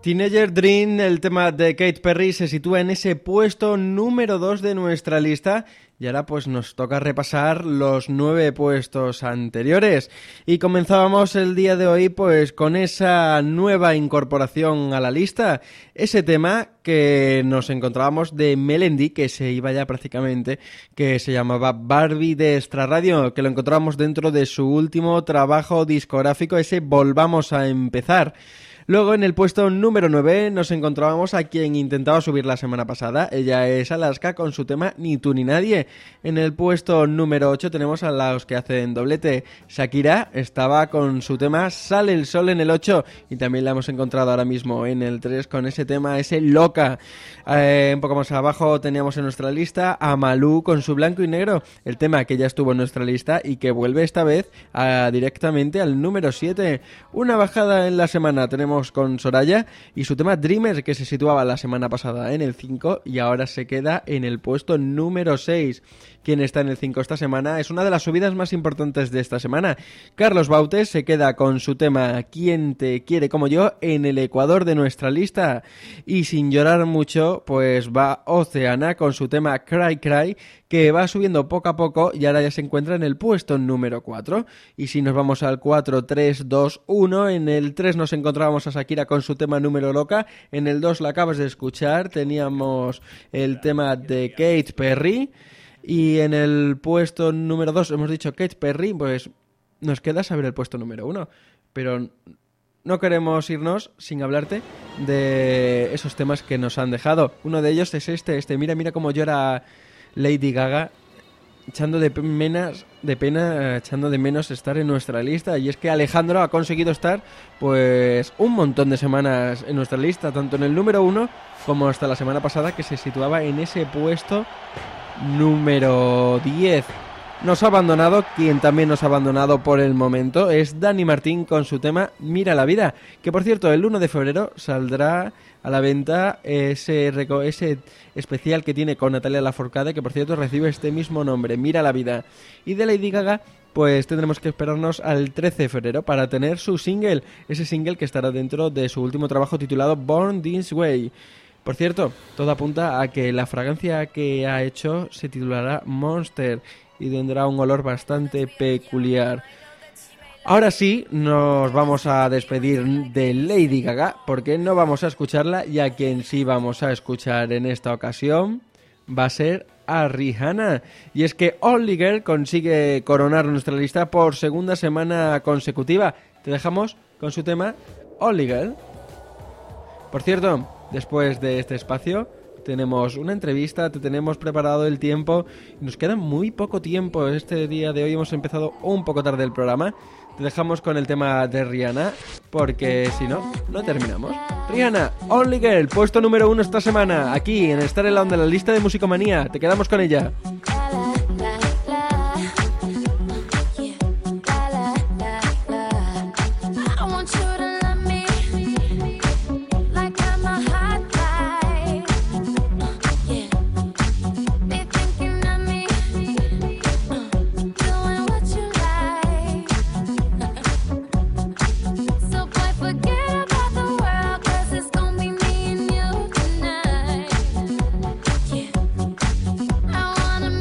Teenager Dream, el tema de Katy Perry, se sitúa en ese puesto número 2 de nuestra lista. Y ahora pues nos toca repasar los 9 puestos anteriores. Y comenzábamos el día de hoy pues con esa nueva incorporación a la lista. Ese tema que nos encontrábamos de Melendi, que se iba ya prácticamente, que se llamaba Barbie de Extra Radio, que lo encontrábamos dentro de su último trabajo discográfico, ese Volvamos a Empezar. Luego en el puesto número 9 nos encontrábamos a quien intentaba subir la semana pasada. Ella es Alaska con su tema Ni tú ni nadie. En el puesto número 8 tenemos a los que hacen doblete. Shakira estaba con su tema Sale el sol en el 8 y también la hemos encontrado ahora mismo en el 3 con ese tema, ese Loca. Un poco más abajo teníamos en nuestra lista a Malú con su Blanco y Negro, el tema que ya estuvo en nuestra lista y que vuelve esta vez directamente al número 7. Una bajada en la semana tenemos con Soraya y su tema Dreamer, que se situaba la semana pasada en el 5 y ahora se queda en el puesto número 6. Quien está en el 5 esta semana es una de las subidas más importantes de esta semana. Carlos Bautes se queda con su tema ¿Quién te quiere como yo? En el ecuador de nuestra lista. Y sin llorar mucho, pues va Oceana con su tema Cry Cry, que va subiendo poco a poco y ahora ya se encuentra en el puesto número 4. Y si nos vamos al 4, 3, 2, 1, en el 3 nos encontrábamos a Shakira con su tema Número Loca, en el 2 la acabas de escuchar, teníamos el tema de Katy Perry, y en el puesto número 2 hemos dicho Katy Perry, pues nos queda saber el puesto número 1, pero no queremos irnos sin hablarte de esos temas que nos han dejado. Uno de ellos es este mira cómo llora Lady Gaga, echando de pena, echando de menos estar en nuestra lista. Y es que Alejandro ha conseguido estar pues un montón de semanas en nuestra lista, tanto en el número 1 como hasta la semana pasada, que se situaba en ese puesto número 10. Nos ha abandonado, quien también nos ha abandonado por el momento es Dani Martín con su tema Mira la vida, que por cierto el 1 de febrero saldrá a la venta ese especial que tiene con Natalia Lafourcade, que por cierto recibe este mismo nombre, Mira la vida. Y de Lady Gaga pues tendremos que esperarnos al 13 de febrero para tener su single, ese single que estará dentro de su último trabajo titulado Born This Way. Por cierto, todo apunta a que la fragancia que ha hecho se titulará Monster y tendrá un olor bastante peculiar. Ahora sí, nos vamos a despedir de Lady Gaga porque no vamos a escucharla, y a quien sí vamos a escuchar en esta ocasión va a ser a Rihanna. Y es que Only Girl consigue coronar nuestra lista por segunda semana consecutiva. Te dejamos con su tema Only Girl. Por cierto, después de este espacio tenemos una entrevista, te tenemos preparado el tiempo, nos queda muy poco tiempo. Este día de hoy hemos empezado un poco tarde el programa. Te dejamos con el tema de Rihanna porque si no, no terminamos. Rihanna, Only Girl, puesto número 1 esta semana, aquí en Estar en la Onda, la lista de Musicomanía. Te quedamos con ella. I wanna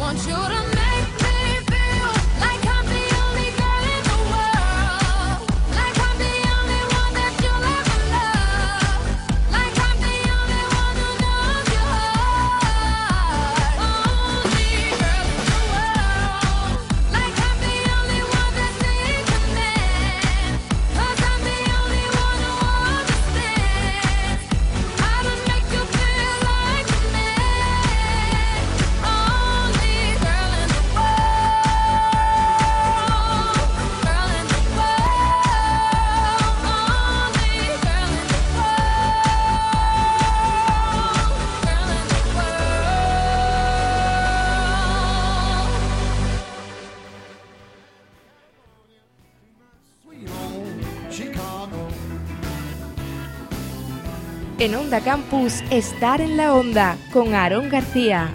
want you to make me feel like I'm the only girl in the world, like I'm the only one that you'll ever love, like I'm the only one who knows your heart. Only girl in the world, like I'm the only one that needs a man, 'cause I'm the only one who understands how to make you feel like a man. Only girl in the world, girl in the world, only girl in the En Onda Campus, Estar en la Onda, con Aarón García.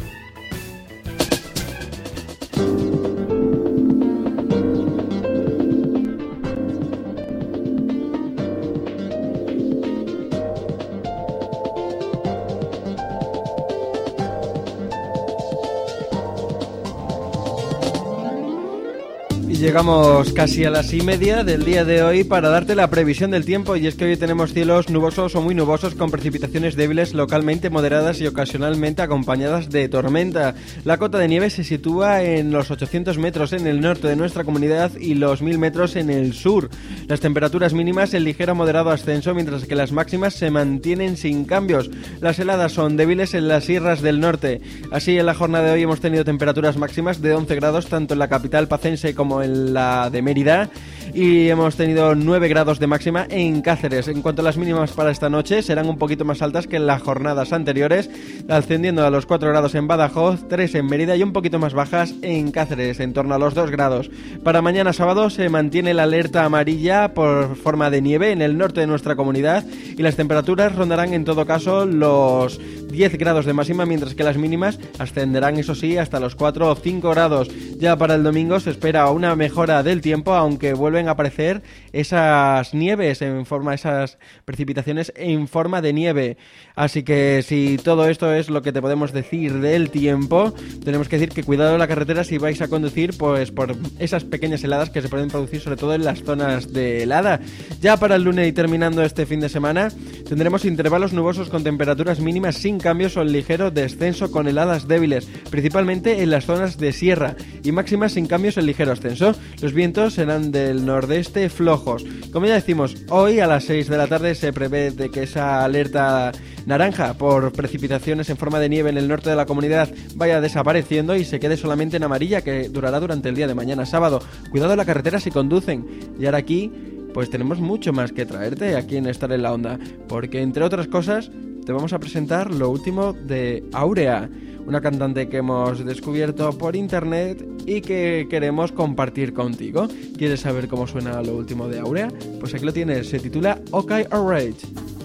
Y llegamos casi a las 1:30 del día de hoy para darte la previsión del tiempo, y es que hoy tenemos cielos nubosos o muy nubosos con precipitaciones débiles, localmente moderadas y ocasionalmente acompañadas de tormenta. La cota de nieve se sitúa en los 800 metros en el norte de nuestra comunidad y los 1000 metros en el sur. Las temperaturas mínimas en ligero a moderado ascenso, mientras que las máximas se mantienen sin cambios. Las heladas son débiles en las sierras del norte. Así, en la jornada de hoy hemos tenido temperaturas máximas de 11 grados tanto en la capital pacense como en la de Mérida, y hemos tenido 9 grados de máxima en Cáceres. En cuanto a las mínimas para esta noche, serán un poquito más altas que en las jornadas anteriores, ascendiendo a los 4 grados en Badajoz, 3 en Mérida y un poquito más bajas en Cáceres, en torno a los 2 grados. Para mañana sábado se mantiene la alerta amarilla por forma de nieve en el norte de nuestra comunidad, y las temperaturas rondarán en todo caso los 10 grados de máxima, mientras que las mínimas ascenderán, eso sí, hasta los 4 o 5 grados. Ya para el domingo se espera una mejora del tiempo, aunque vuelven a aparecer esas nieves esas precipitaciones en forma de nieve. Así que si todo esto es lo que te podemos decir del tiempo, tenemos que decir que cuidado en la carretera si vais a conducir, pues por esas pequeñas heladas que se pueden producir sobre todo en las zonas de helada. Ya para el lunes y terminando este fin de semana, tendremos intervalos nubosos con temperaturas mínimas sin cambios o en ligero descenso con heladas débiles, principalmente en las zonas de sierra, y máximas sin cambios en ligero ascenso. Los vientos serán del nordeste flojos. Como ya decimos, hoy a las 6 de la tarde se prevé de que esa alerta naranja por precipitaciones en forma de nieve en el norte de la comunidad vaya desapareciendo y se quede solamente en amarilla, que durará durante el día de mañana sábado. Cuidado en la carretera si conducen. Y ahora aquí pues tenemos mucho más que traerte aquí en Estar en la Onda, porque entre otras cosas te vamos a presentar lo último de Aurea, una cantante que hemos descubierto por internet y que queremos compartir contigo. ¿Quieres saber cómo suena lo último de Aurea? Pues aquí lo tienes, se titula Okay Alright.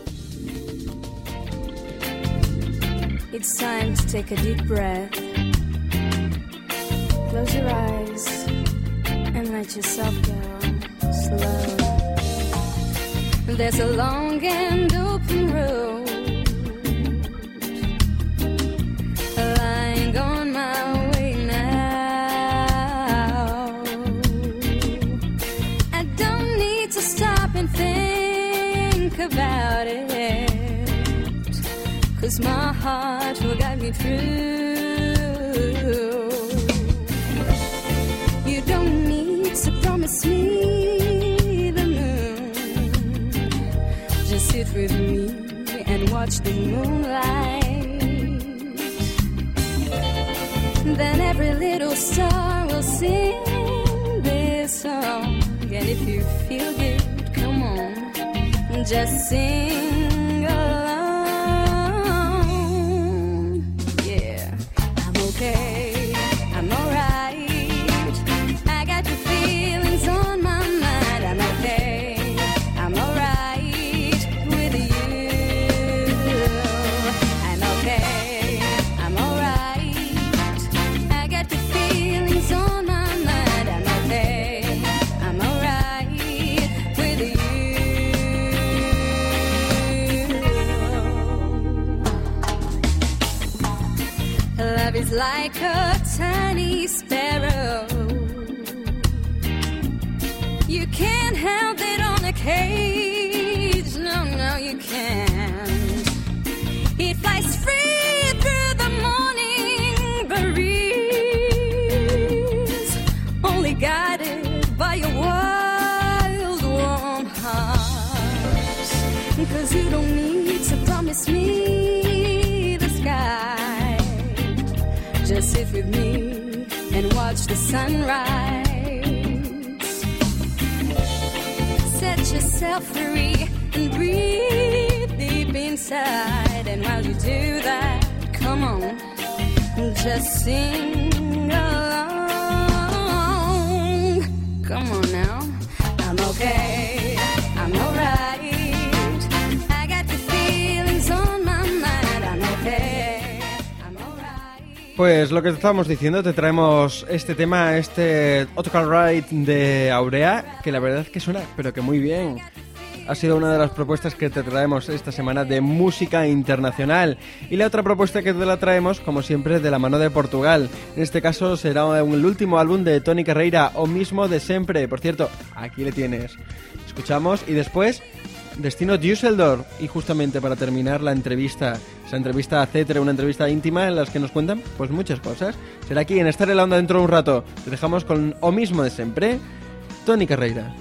It's time to take a deep breath. Close your eyes and let yourself go slow. There's a long and open road lying on my way now. I don't need to stop and think about it, 'cause my heart will guide me through. You don't need to promise me the moon. Just sit with me and watch the moonlight. Then every little star will sing this song. And if you feel good, come on, just sing along. Yeah, I'm okay, I'm alright. I got the feelings on my mind. I'm okay, I'm alright with you. I'm okay, I'm alright. I got the feelings on my mind. I'm okay, I'm alright with you. Love is like a tiny sparrow. You can't have it on a cage. No, no, you can't. It flies free through the morning breeze, only guided by your wild, warm heart. 'Cause you don't need to promise me the sky. Just sit with me and watch the sunrise. Set yourself free and breathe deep inside. And while you do that, come on, just sing along. Come on now, I'm okay, I'm alright. I got the feelings on my mind, I'm okay, I'm alright. Pues lo que te estábamos diciendo, te traemos este tema, este Autocar Ride de Aurea, que la verdad es que suena, pero que muy bien. Ha sido una de las propuestas que te traemos esta semana de música internacional. Y la otra propuesta que te la traemos, como siempre, de la mano de Portugal. En este caso será el último álbum de Toni Carreira, O Mismo de Sempre. Por cierto, aquí le tienes. Escuchamos y después Destino Düsseldorf. Y justamente para terminar la entrevista, esa entrevista a Cetre, una entrevista íntima en la que nos cuentan pues muchas cosas. Será aquí en Estar en la Onda dentro de un rato. Te dejamos con O Mismo de Sempre, Toni Carreira.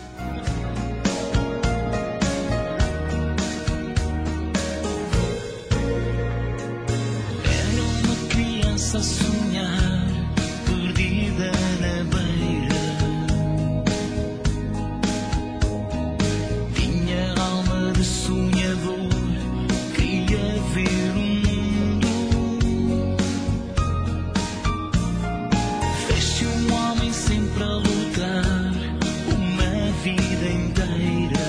A sonhar, perdida na beira. Tinha alma de sonhador, queria ver o mundo. Fez-se homem sempre a lutar, uma vida inteira.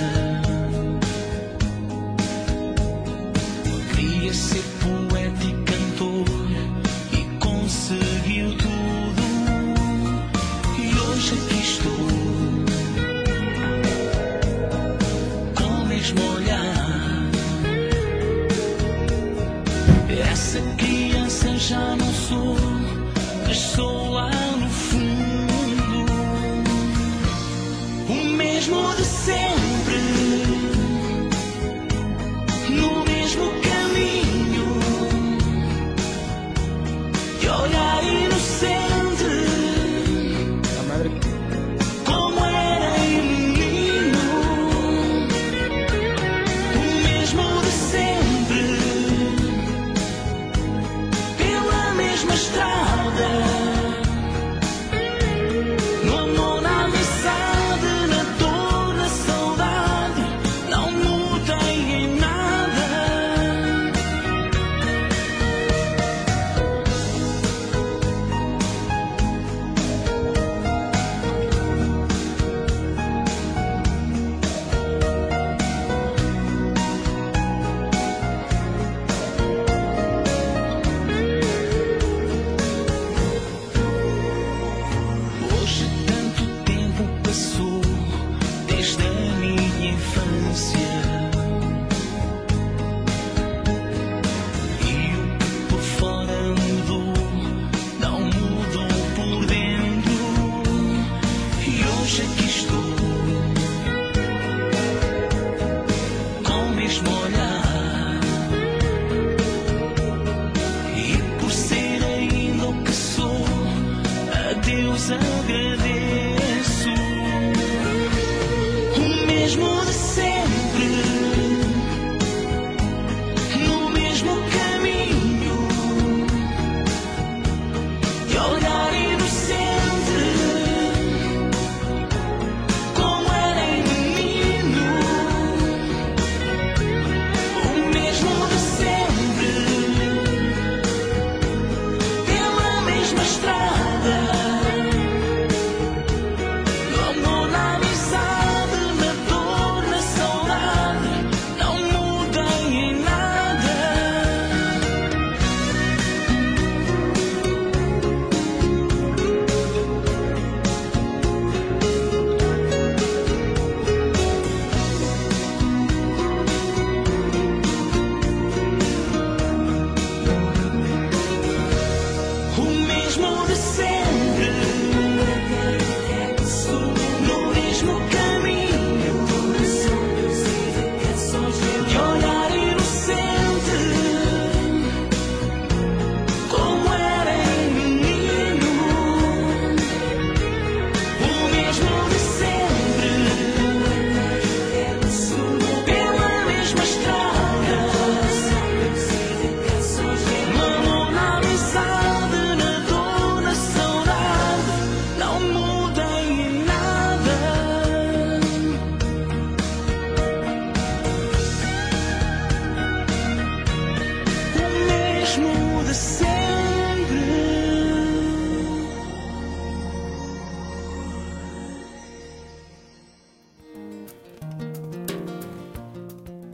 Queria ser poeta e cantor, conseguiu tudo e hoje aqui estou com o mesmo olhar. Essa criança já não sou, mas sou lá no fundo o mesmo de sempre, no mesmo caminho. De olhar inocente, como era menino, o mesmo de sempre, pela mesma estrada, no amor, na amizade, na dor, na saudade, não mudei em nada.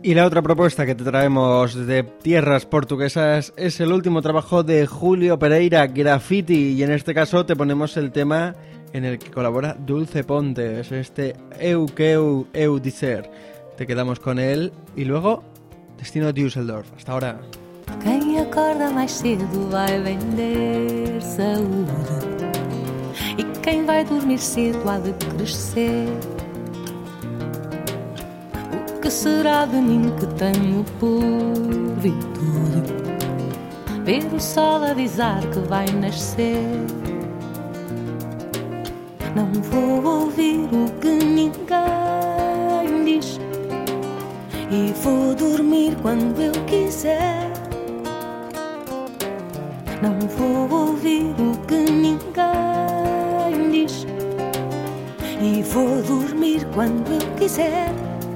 Y la otra propuesta que te traemos de tierras portuguesas es el último trabajo de Julio Pereira, Graffiti, y en este caso te ponemos el tema en el que colabora Dulce Pontes, este Eu que eu dizer. Te quedamos con él y luego Destino Düsseldorf. Hasta ahora. Quem acorda mais cedo vai vender saúde, e quem vai dormir cedo há de crescer. O que será de mim que tenho por virtude ver o sol avisar que vai nascer? Não vou ouvir o que ninguém diz e vou dormir quando eu quiser. Não vou ouvir o que ninguém diz e vou dormir quando eu quiser.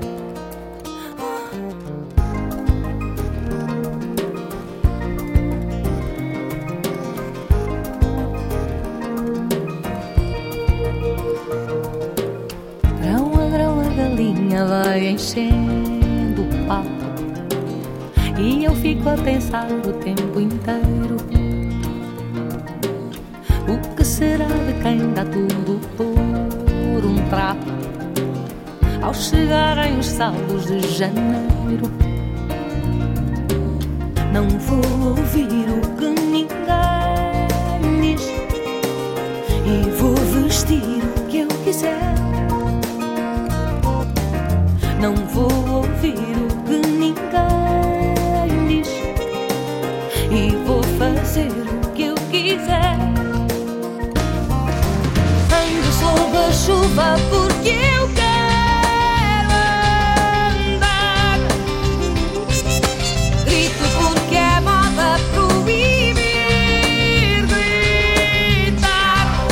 Grão a galinha vai enchendo o papo e eu fico a pensar o tempo inteiro. O que será de quem dá tudo por um trapo ao chegarem os saldos de janeiro? Não vou ouvir o que ninguém diz e vou vestir o que eu quiser. Não vou ouvir o que ninguém diz e vou fazer o que eu quiser. Ando sob a chuva porque eu quero andar. Grito porque é moda proibir gritar.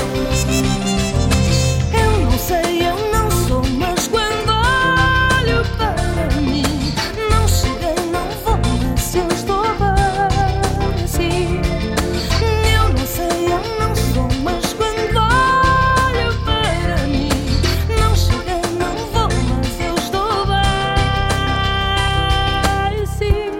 Eu não sei, eu não sou, mas quando olho para mim não cheguei, não vou, mas eu estou bem assim. Eu não sei, eu não sou, mas quando olho para mim não cheguei, não vou, mas eu estou bem assim.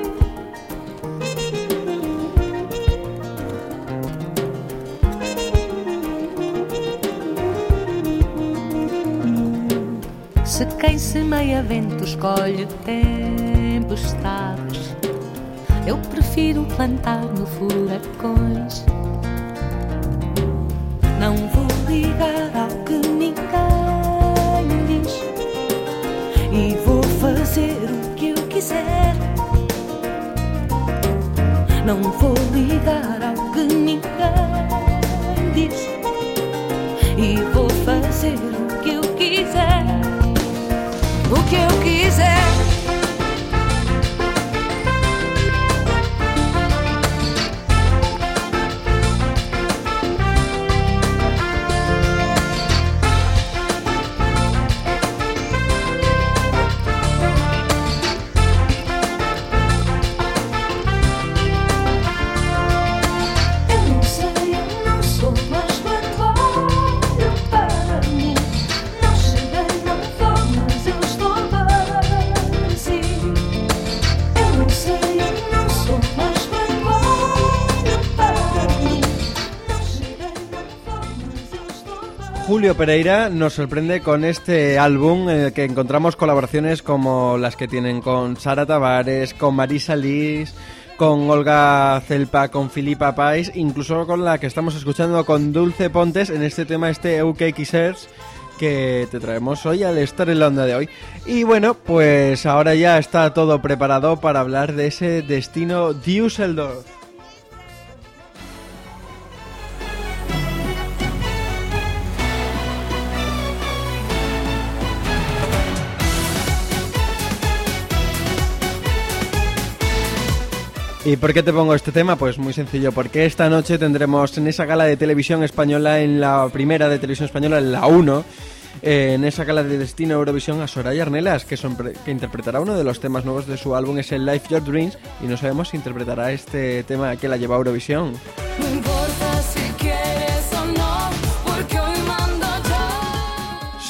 Se quem semeia vento escolhe tempestades, eu prefiro plantar no furacões. Não vou ligar ao que ninguém diz e vou fazer o que eu quiser. Não vou ligar ao que ninguém diz e vou fazer o que eu quiser. O que eu quiser. Eu não sei, eu não sou, mas quando olho para mim não cheguei, não vou, mas eu estou bem assim. Eu não sei, eu não sou, mas quando olho para mim não cheguei, não vou, mas eu estou bem. Julio Pereira nos sorprende con este álbum en el que encontramos colaboraciones como las que tienen con Sara Tavares, con Marisa Liz, con Olga Celpa, con Filipa Pais, incluso con la que estamos escuchando con Dulce Pontes en este tema, este Eu que quisers, que te traemos hoy al estar en la onda de hoy. Y bueno, pues ahora ya está todo preparado para hablar de ese Destino Düsseldorf. ¿Y por qué te pongo este tema? Pues muy sencillo, porque esta noche tendremos en esa gala de televisión española, en la primera de televisión española, en la 1, en esa gala de Destino Eurovisión, a Soraya Arnelas, que interpretará uno de los temas nuevos de su álbum, es el Life Your Dreams, y no sabemos si interpretará este tema que la lleva a Eurovisión. No importa si quieres o no, porque hoy mando yo.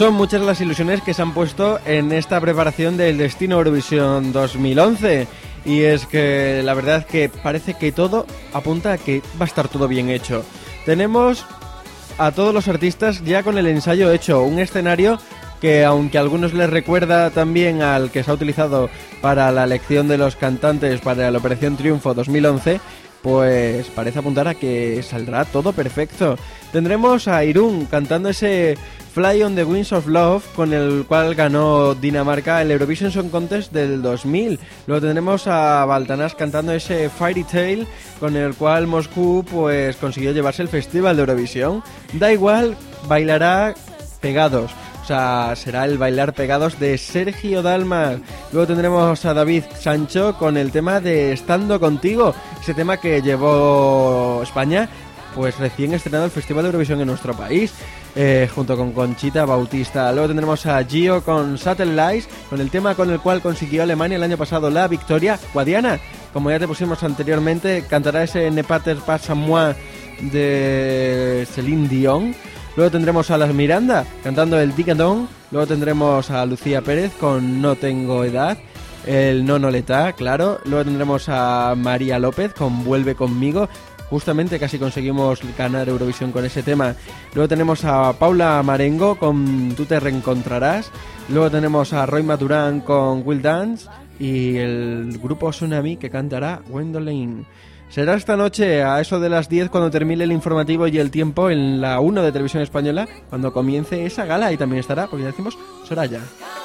Son muchas las ilusiones que se han puesto en esta preparación del Destino Eurovisión 2011. Y es que la verdad que parece que todo apunta a que va a estar todo bien hecho. Tenemos a todos los artistas ya con el ensayo hecho, un escenario que aunque a algunos les recuerda también al que se ha utilizado para la elección de los cantantes para la Operación Triunfo 2011, pues parece apuntar a que saldrá todo perfecto. Tendremos a Irún cantando ese Fly on the Wings of Love, con el cual ganó Dinamarca el Eurovision Song Contest del 2000. Luego tendremos a Baltanás cantando ese Fairy Tale, con el cual Moscú pues consiguió llevarse el Festival de Eurovisión. Da igual, bailará Pegados. O sea, será el bailar pegados de Sergio Dalma. Luego tendremos a David Sancho con el tema de Estando Contigo, ese tema que llevó España pues recién estrenado el Festival de Eurovisión en nuestro país, junto con Conchita Bautista. Luego tendremos a Gio con Satellites, con el tema con el cual consiguió Alemania el año pasado la victoria. Guadiana, como ya te pusimos anteriormente, cantará ese Ne Pater pas à moi de Celine Dion. Luego tendremos a Las Miranda cantando el Digadón. Luego tendremos a Lucía Pérez con No Tengo Edad, el No Letá, claro. Luego tendremos a María López con Vuelve Conmigo. Justamente casi conseguimos ganar Eurovisión con ese tema. Luego tenemos a Paula Marengo con Tú te reencontrarás. Luego tenemos a Roy Maturán con Will Dance. Y el grupo Tsunami que cantará Gwendoline. Será esta noche a eso de las 10 cuando termine el informativo y el tiempo en la 1 de Televisión Española, cuando comience esa gala. Y también estará, porque ya decimos, Soraya.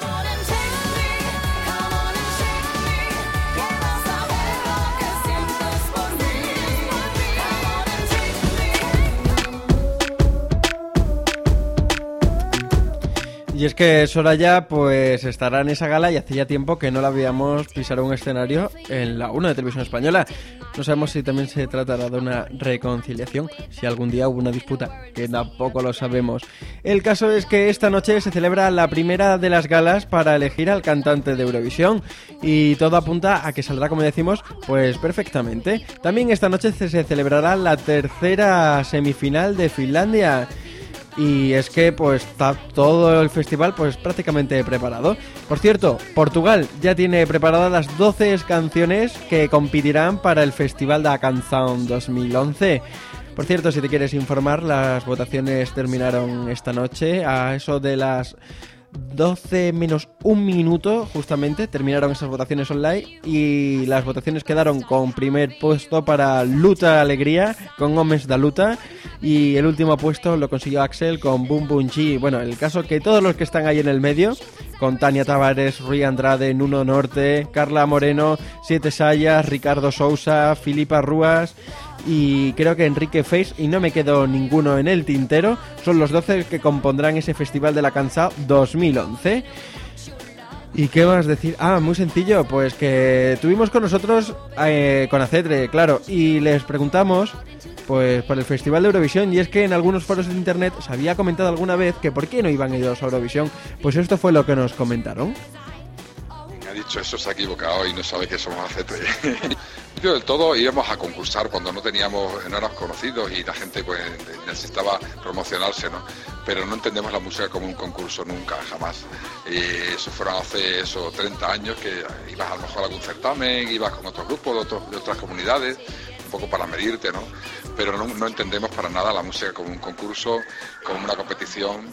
Y es que Soraya pues estará en esa gala y hace ya tiempo que no la veíamos pisar un escenario en la 1 de Televisión Española. No sabemos si también se tratará de una reconciliación, si algún día hubo una disputa, que tampoco lo sabemos. El caso es que esta noche se celebra la primera de las galas para elegir al cantante de Eurovisión y todo apunta a que saldrá, como decimos, pues perfectamente. También esta noche se celebrará la tercera semifinal de Finlandia. Y es que pues está todo el festival pues prácticamente preparado. Por cierto, Portugal ya tiene preparadas las 12 canciones que competirán para el Festival da Canção 2011. Por cierto, si te quieres informar, las votaciones terminaron esta noche a eso de las 12 menos un minuto, justamente, terminaron esas votaciones online y las votaciones quedaron con primer puesto para Luta Alegría, con Homes da Luta, y el último puesto lo consiguió Axel con Boom Boom Chi. Bueno, el caso que todos los que están ahí en el medio, con Tania Tavares, Rui Andrade, Nuno Norte, Carla Moreno, Siete Sayas, Ricardo Sousa, Filipa Ruas y creo que Enrique Face, y no me quedó ninguno en el tintero, son los 12 que compondrán ese Festival de la Canção 2011. ¿Y qué vas a decir? Ah, muy sencillo, pues que tuvimos con nosotros, con Acetre, claro, y les preguntamos pues por el Festival de Eurovisión, y es que en algunos foros de internet se había comentado alguna vez que por qué no iban ellos a Eurovisión. Pues esto fue lo que nos comentaron. Ha dicho eso, se ha equivocado y no sabe que somos Acetre. Yo del todo íbamos a concursar cuando no éramos conocidos y la gente pues necesitaba promocionarse, ¿no? Pero no entendemos la música como un concurso nunca, jamás. Eso fueron hace 30 años que ibas a lo mejor a algún certamen, ibas con otros grupos de otras comunidades, un poco para medirte, ¿no? Pero no entendemos para nada la música como un concurso, como una competición.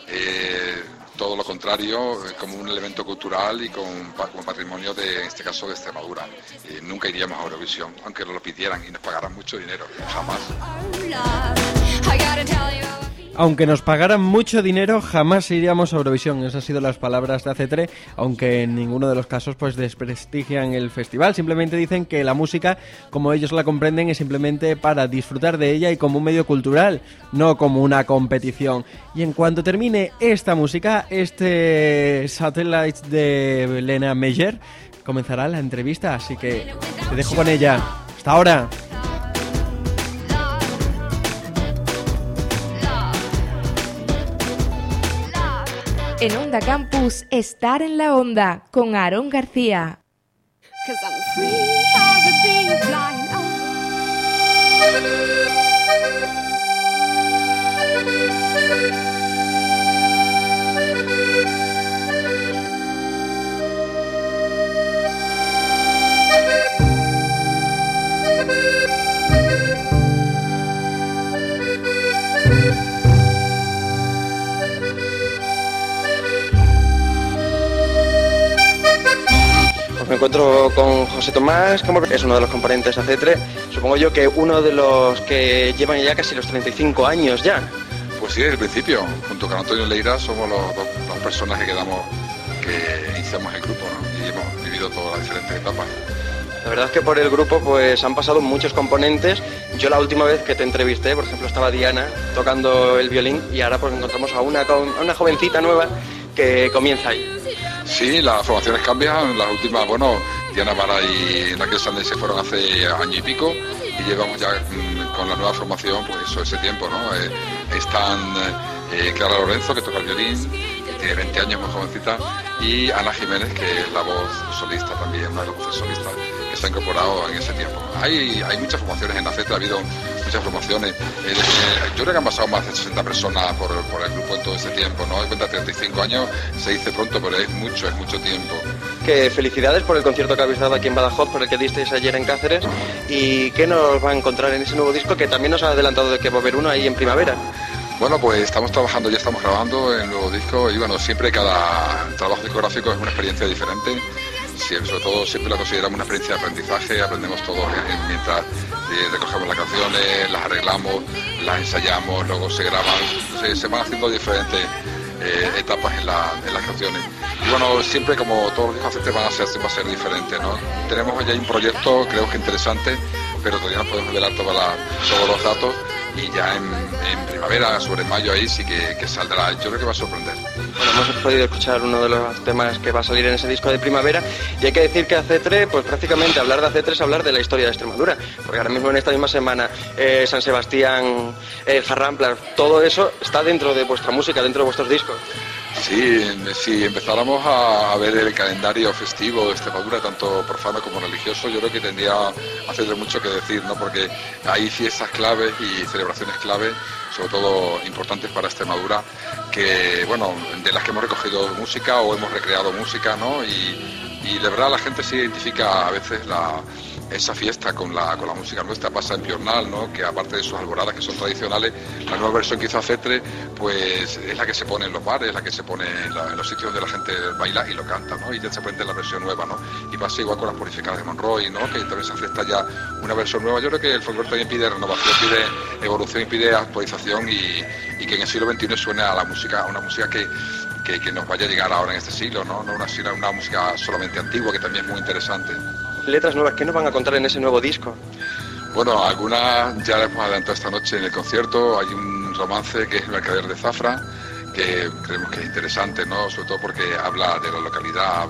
Todo lo contrario, como un elemento cultural y como patrimonio en este caso de Extremadura. Nunca iríamos a Eurovisión, aunque nos lo pidieran y nos pagaran mucho dinero, jamás. Aunque nos pagaran mucho dinero, jamás iríamos a Eurovisión. Esas han sido las palabras de Acetre, aunque en ninguno de los casos pues desprestigian el festival. Simplemente dicen que la música, como ellos la comprenden, es simplemente para disfrutar de ella y como un medio cultural, no como una competición. Y en cuanto termine esta música, este Satellites de Lena Meyer, comenzará la entrevista, así que te dejo con ella. Hasta ahora. En Onda Campus, estar en la onda con Aarón García. otro con José Tomás, que es uno de los componentes de ACETRE. Supongo yo que uno de los que llevan ya casi los 35 años ya. Pues sí, desde el principio, junto con Antonio Leira, somos dos personas que iniciamos el grupo, ¿no? Y hemos vivido todas las diferentes etapas. La verdad es que por el grupo pues han pasado muchos componentes. Yo la última vez que te entrevisté, por ejemplo, estaba Diana tocando el violín y ahora pues encontramos a una jovencita nueva que comienza ahí. Sí, las formaciones cambian, las últimas, bueno, Diana Vara y Raquel Sández se fueron hace año y pico y llevamos ya con la nueva formación pues eso, ese tiempo, ¿no? Están Clara Lorenzo, que toca el violín, que tiene 20 años, muy jovencita, y Ana Jiménez, que es la voz solista también, una de las voces solistas que se ha incorporado en ese tiempo. Hay muchas formaciones en ACETRE, ha habido muchas formaciones. Yo creo que han pasado más de 60 personas por el grupo en todo ese tiempo, ¿no? En cuenta 35 años se dice pronto, pero es mucho tiempo. Que felicidades por el concierto que habéis dado aquí en Badajoz, por el que disteis ayer en Cáceres. ¿Y qué nos va a encontrar en ese nuevo disco que también nos ha adelantado de que va a haber uno ahí en primavera? Bueno, pues estamos trabajando, ya estamos grabando el nuevo disco y bueno, siempre cada trabajo discográfico es una experiencia diferente. Sobre todo siempre la consideramos una experiencia de aprendizaje, aprendemos todos mientras recogemos las canciones, las arreglamos, las ensayamos, luego se graban, se van haciendo diferentes etapas en las canciones. Y bueno, siempre como todos los discos va a ser diferente, ¿no? Tenemos ya un proyecto, creo que interesante, pero todavía no podemos revelar todos los datos y ya en primavera, sobre mayo ahí sí que saldrá. Yo creo que va a sorprender. Bueno, hemos podido escuchar uno de los temas que va a salir en ese disco de primavera y hay que decir que ACETRE, pues prácticamente hablar de ACETRE es hablar de la historia de Extremadura, porque ahora mismo en esta misma semana San Sebastián, Jarramplas, todo eso está dentro de vuestra música, dentro de vuestros discos. Sí, si empezáramos a ver el calendario festivo de Extremadura, tanto profano como religioso, yo creo que tendría ACETRE mucho que decir, ¿no? Porque hay fiestas claves y celebraciones claves, sobre todo importantes para Extremadura, que, bueno, de las que hemos recogido música o hemos recreado música, ¿no? Y de verdad la gente se identifica a veces esa fiesta con la música nuestra. Pasa en Piornal, ¿no? Que aparte de sus alboradas que son tradicionales, la nueva versión que hizo ACETRE pues es la que se pone en los bares, la que se pone en los sitios donde la gente baila y lo canta, ¿no? Y ya se aprende la versión nueva, ¿no? Y pasa igual con las purificadas de Monroy, ¿no? Que también se acepta ya una versión nueva. Yo creo que el folclore también pide renovación, pide evolución y pide actualización y que en el siglo XXI suene a una música que nos vaya a llegar ahora en este siglo, ¿no? No una música solamente antigua, que también es muy interesante. Letras nuevas, ¿qué nos van a contar en ese nuevo disco? Bueno, algunas ya les hemos adelantado esta noche en el concierto. Hay un romance que es El Mercader de Zafra, que creemos que es interesante, ¿no? Sobre todo porque habla de la localidad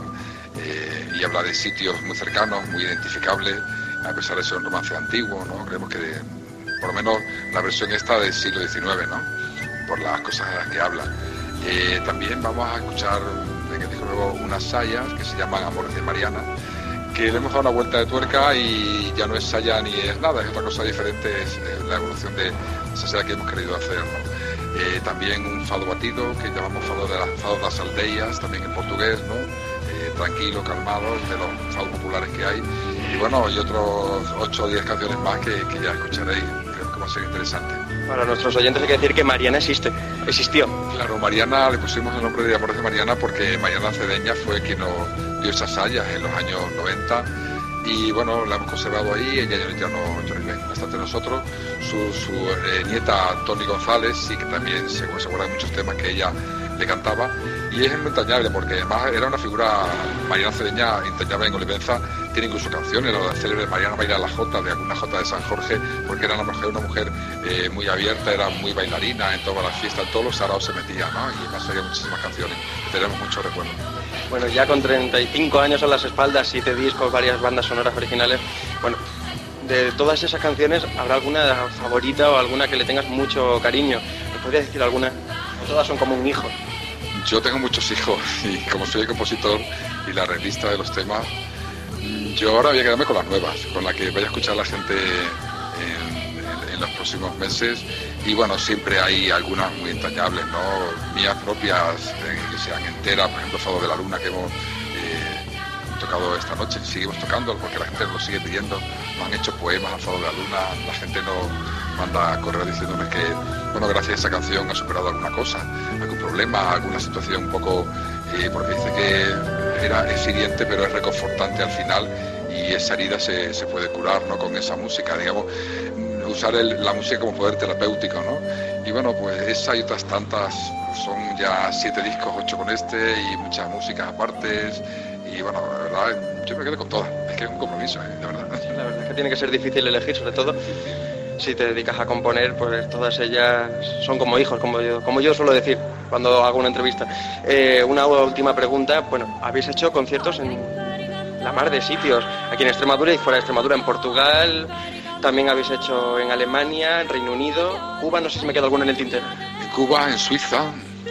y habla de sitios muy cercanos, muy identificables, a pesar de ser un romance antiguo, ¿no? Creemos que por lo menos la versión esta del siglo XIX, ¿no? Por las cosas de las que habla. También vamos a escuchar en el disco nuevo unas sayas que se llaman Amores de Mariana, que le hemos dado una vuelta de tuerca y ya no es saya ni es nada, es otra cosa diferente, es la evolución de esa saya que hemos querido hacer, ¿no? También un fado batido que llamamos fado de las aldeias, también en portugués, ¿no? Tranquilo, calmado, de los fados populares que hay, y bueno, y otros 8 o 10 canciones más que ya escucharéis. Creo que va a ser interesante. Para nuestros oyentes hay que decir que Mariana existió. Claro, Mariana, le pusimos el nombre de Amores de Mariana porque Mariana Cedeña fue quien nos dio esas sayas en los años 90 y bueno, la hemos conservado ahí. Ella ya no está entre nosotros. Su nieta Tony González sí que también se acuerda de muchos temas que ella le cantaba y es entrañable porque además era una figura, Mariana Cedeña, entrañable en Olivenza. Tiene incluso canciones, la célebre Mariana baila la jota de alguna jota de San Jorge, porque era una mujer muy abierta, era muy bailarina en todas las fiestas, en todos los saraos se metía, ¿no? Y además había muchísimas canciones, tenemos muchos recuerdos. Bueno, ya con 35 años a las espaldas, 7 discos, varias bandas sonoras originales, bueno, de todas esas canciones, ¿habrá alguna favorita o alguna que le tengas mucho cariño? ¿Me podrías decir alguna? ¿O todas son como un hijo? Yo tengo muchos hijos y como soy el compositor y la revista de los temas, yo ahora voy a quedarme con las nuevas, con las que vaya a escuchar la gente en los próximos meses. Y bueno, siempre hay algunas muy entrañables, ¿no? Mías propias, que sean enteras, por ejemplo, Fado de la Luna, que hemos tocado esta noche, seguimos tocando porque la gente nos lo sigue pidiendo. Nos han hecho poemas al Fado de la Luna, la gente nos manda correos diciéndome que, bueno, gracias a esa canción ha superado alguna cosa, algún problema, alguna situación un poco, porque dice que es hiriente, pero es reconfortante al final, y esa herida se puede curar, ¿no?, con esa música, digamos, usar la música como poder terapéutico, ¿no? Y bueno, pues esa y otras tantas, son ya 7 discos, 8 con este, y muchas músicas aparte, y bueno, la verdad, yo me quedé con todas, es que es un compromiso, de verdad. La verdad es que tiene que ser difícil elegir, sobre todo si te dedicas a componer, pues todas ellas son como hijos, como yo suelo decir cuando hago una entrevista. Una última pregunta, bueno, habéis hecho conciertos en la mar de sitios, aquí en Extremadura y fuera de Extremadura, en Portugal, también habéis hecho en Alemania, en Reino Unido, Cuba, no sé si me queda alguno en el tintero. En Cuba, en Suiza,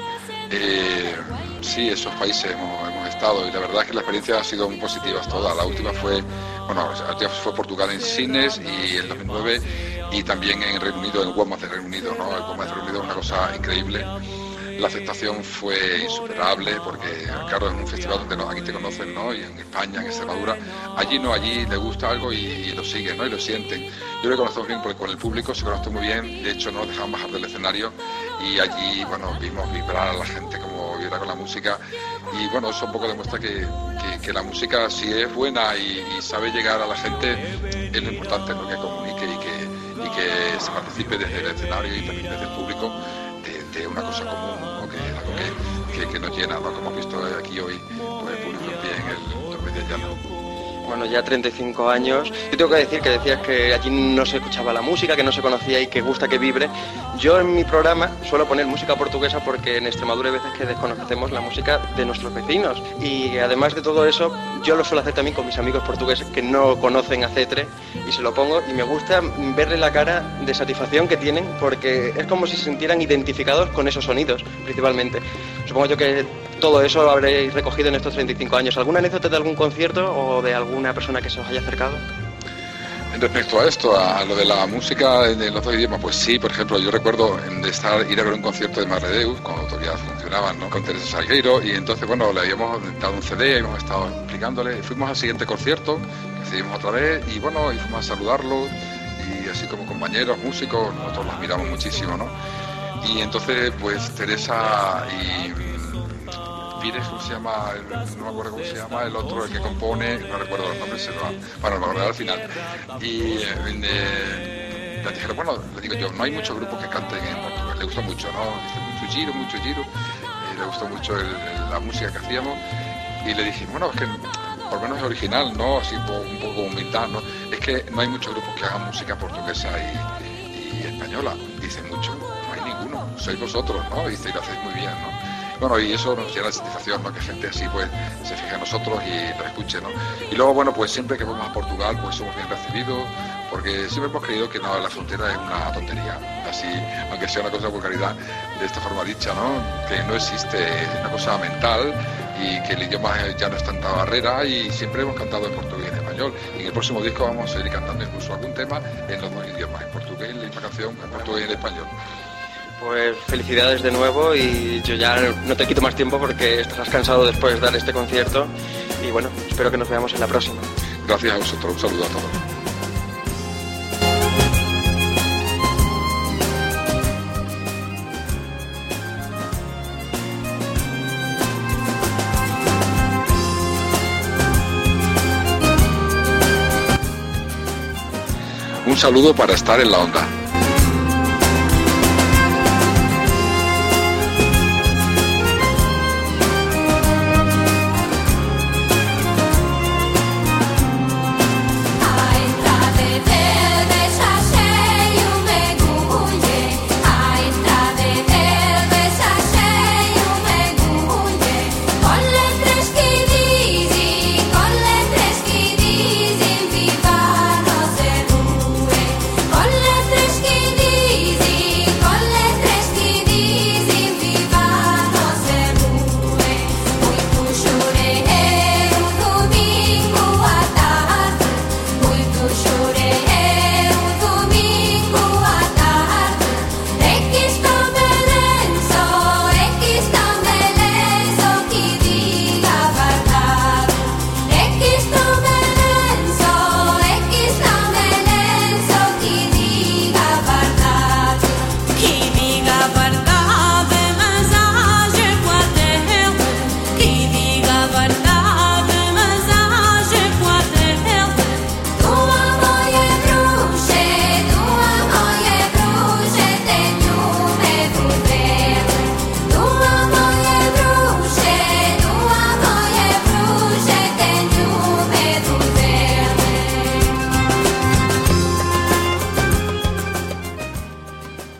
sí, esos países hemos estado, y la verdad es que la experiencia ha sido muy positiva toda. La última fue Portugal en Sines, y en 2009, y también en Reino Unido, en Weymouth de Reino Unido, ¿no? El Weymouth de Reino Unido es una cosa increíble. La aceptación fue insuperable, porque claro, es un festival donde aquí te conocen, ¿no? Y en España, en Extremadura, allí le gusta algo y lo siguen, ¿no? Y lo sienten. Yo lo conozco bien porque con el público se conoce muy bien, de hecho no nos dejaban bajar del escenario, y allí, bueno, vimos vibrar a la gente como vibra con la música, y bueno, eso un poco demuestra que la música, si es buena y sabe llegar a la gente, es lo importante, ¿no? Que comunique y que se participe desde el escenario y también desde el público de una cosa común, ¿no? Que es algo que nos llena, ¿no? Como hemos visto aquí hoy, pues el público en pie en el Tormes de Llano. Bueno, ya 35 años. Yo tengo que decir que decías que allí no se escuchaba la música, que no se conocía y que gusta que vibre. Yo en mi programa suelo poner música portuguesa porque en Extremadura hay veces que desconocemos la música de nuestros vecinos. Y además de todo eso, yo lo suelo hacer también con mis amigos portugueses que no conocen a Cetre, y se lo pongo y me gusta verle la cara de satisfacción que tienen, porque es como si se sintieran identificados con esos sonidos, principalmente. Supongo yo que todo eso lo habréis recogido en estos 35 años. ¿Alguna anécdota de algún concierto o de alguna persona que se os haya acercado? Respecto a esto, a lo de la música en los dos idiomas, pues sí, por ejemplo, yo recuerdo ir a ver un concierto de Mare Deus, cuando todavía funcionaban, ¿no? Con Teresa Salgueiro, y entonces, bueno, le habíamos dado un CD, habíamos estado explicándole, fuimos al siguiente concierto, que seguimos otra vez, y bueno, y fuimos a saludarlo, y así como compañeros, músicos, nosotros los miramos muchísimo, ¿no? Y entonces, pues Teresa y Pires, ¿cómo se llama? No me acuerdo cómo se llama, el otro, el que compone, no recuerdo los nombres, bueno, lo recordaré al final. Y le dijeron, bueno, le digo yo, no hay muchos grupos que canten en portugués, le gustó mucho, ¿no? Dice, mucho giro, le gustó mucho la música que hacíamos, y le dije, bueno, es que por lo menos es original, ¿no? Así un poco humildad, ¿no? Es que no hay muchos grupos que hagan música portuguesa y española. Dice, mucho, no hay ninguno, sois vosotros, ¿no? Dice, y lo hacéis muy bien, ¿no? Bueno, y eso nos llena de satisfacción, ¿no? Que gente así, pues, se fije en nosotros y lo escuche, ¿no? Y luego, bueno, pues siempre que vamos a Portugal, pues somos bien recibidos, porque siempre hemos creído que no, la frontera es una tontería, así, aunque sea una cosa de vulgaridad, de esta forma dicha, ¿no? Que no existe, es una cosa mental, y que el idioma ya no es tanta barrera, y siempre hemos cantado en portugués y en español. Y en el próximo disco vamos a seguir cantando incluso algún tema en los dos idiomas, en portugués, la misma canción, en portugués y en español. Pues felicidades de nuevo, y yo ya no te quito más tiempo porque estarás cansado después de dar este concierto, y bueno, espero que nos veamos en la próxima. Gracias a vosotros, un saludo a todos. Un saludo para estar en la onda. Con le tres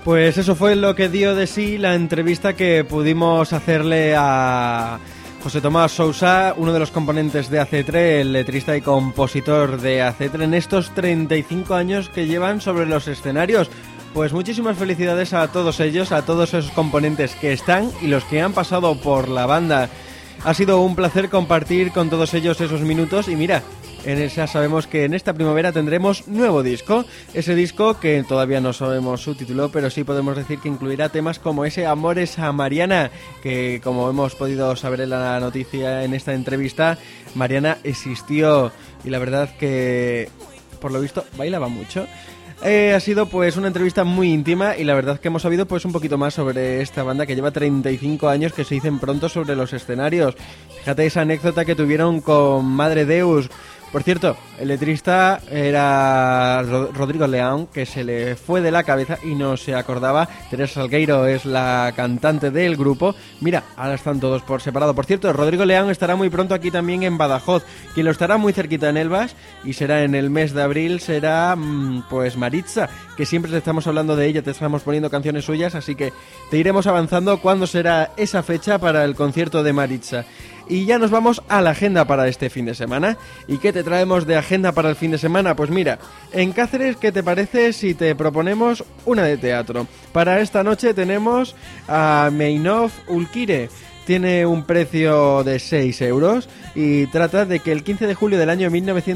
Pues eso fue lo que dio de sí la entrevista que pudimos hacerle a José Tomás Sousa, uno de los componentes de AC3, el letrista y compositor de AC3 en estos 35 años que llevan sobre los escenarios. Pues muchísimas felicidades a todos ellos, a todos esos componentes que están y los que han pasado por la banda. Ha sido un placer compartir con todos ellos esos minutos y mira, en esa sabemos que en esta primavera tendremos nuevo disco. Ese disco que todavía no sabemos su título, pero sí podemos decir que incluirá temas como ese Amores a Mariana, que como hemos podido saber en la noticia en esta entrevista, Mariana existió y la verdad que por lo visto bailaba mucho. Ha sido pues una entrevista muy íntima y la verdad que hemos sabido pues un poquito más sobre esta banda que lleva 35 años, que se dicen pronto sobre los escenarios. Fíjate esa anécdota que tuvieron con Madre Deus. Por cierto, el letrista era Rodrigo León, que se le fue de la cabeza y no se acordaba. Teresa Salgueiro es la cantante del grupo. Mira, ahora están todos por separado. Por cierto, Rodrigo León estará muy pronto aquí también en Badajoz. Quien lo estará muy cerquita en Elvas, y será en el mes de abril, será pues Maritza, que siempre te estamos hablando de ella, te estamos poniendo canciones suyas, así que te iremos avanzando cuándo será esa fecha para el concierto de Maritza. Y ya nos vamos a la agenda para este fin de semana. ¿Y qué te traemos de agenda para el fin de semana? Pues mira, en Cáceres, ¿qué te parece si te proponemos una de teatro? Para esta noche tenemos a Meinhof Ulkire. Tiene un precio de 6 euros y trata de que el 15 de julio del año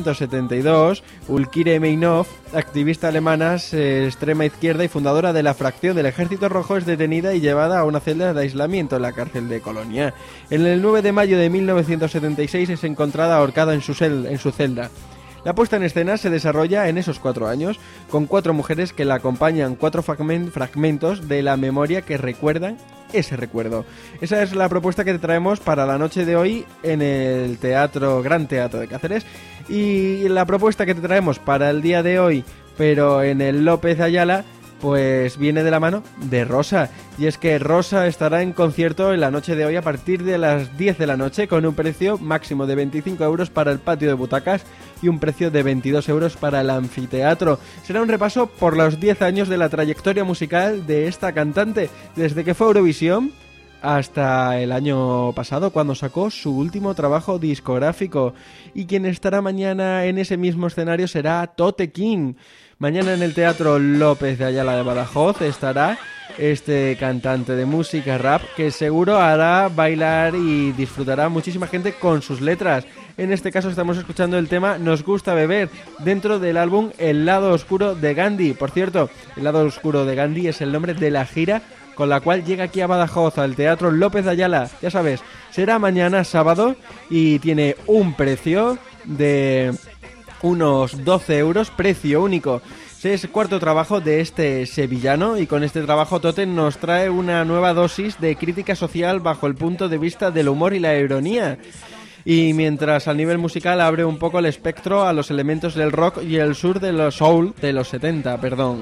1972, Ulkire Meinhof, activista alemana, extrema izquierda y fundadora de la fracción del Ejército Rojo, es detenida y llevada a una celda de aislamiento en la cárcel de Colonia. En el 9 de mayo de 1976 es encontrada ahorcada en su celda. La puesta en escena se desarrolla en esos 4 años, con 4 mujeres que la acompañan, 4 fragmentos de la memoria que recuerdan ese recuerdo. Esa es la propuesta que te traemos para la noche de hoy en el Gran Teatro de Cáceres. Y la propuesta que te traemos para el día de hoy, pero en el López Ayala, pues viene de la mano de Rosa. Y es que Rosa estará en concierto en la noche de hoy a partir de las 10 de la noche, con un precio máximo de 25 euros para el patio de butacas y un precio de 22 euros para el anfiteatro. Será un repaso por los 10 años de la trayectoria musical de esta cantante, desde que fue a Eurovisión hasta el año pasado, cuando sacó su último trabajo discográfico. Y quien estará mañana en ese mismo escenario será Tote King. Mañana en el Teatro López de Ayala de Badajoz estará este cantante de música rap que seguro hará bailar y disfrutará muchísima gente con sus letras. En este caso estamos escuchando el tema Nos Gusta Beber, dentro del álbum El Lado Oscuro de Gandhi. Por cierto, El Lado Oscuro de Gandhi es el nombre de la gira con la cual llega aquí a Badajoz, al Teatro López de Ayala. Ya sabes, será mañana sábado y tiene un precio de unos 12 euros, precio único. Es el cuarto trabajo de este sevillano y con este trabajo Totem nos trae una nueva dosis de crítica social bajo el punto de vista del humor y la ironía. Y mientras a nivel musical abre un poco el espectro a los elementos del rock y el sur de los soul de los 70,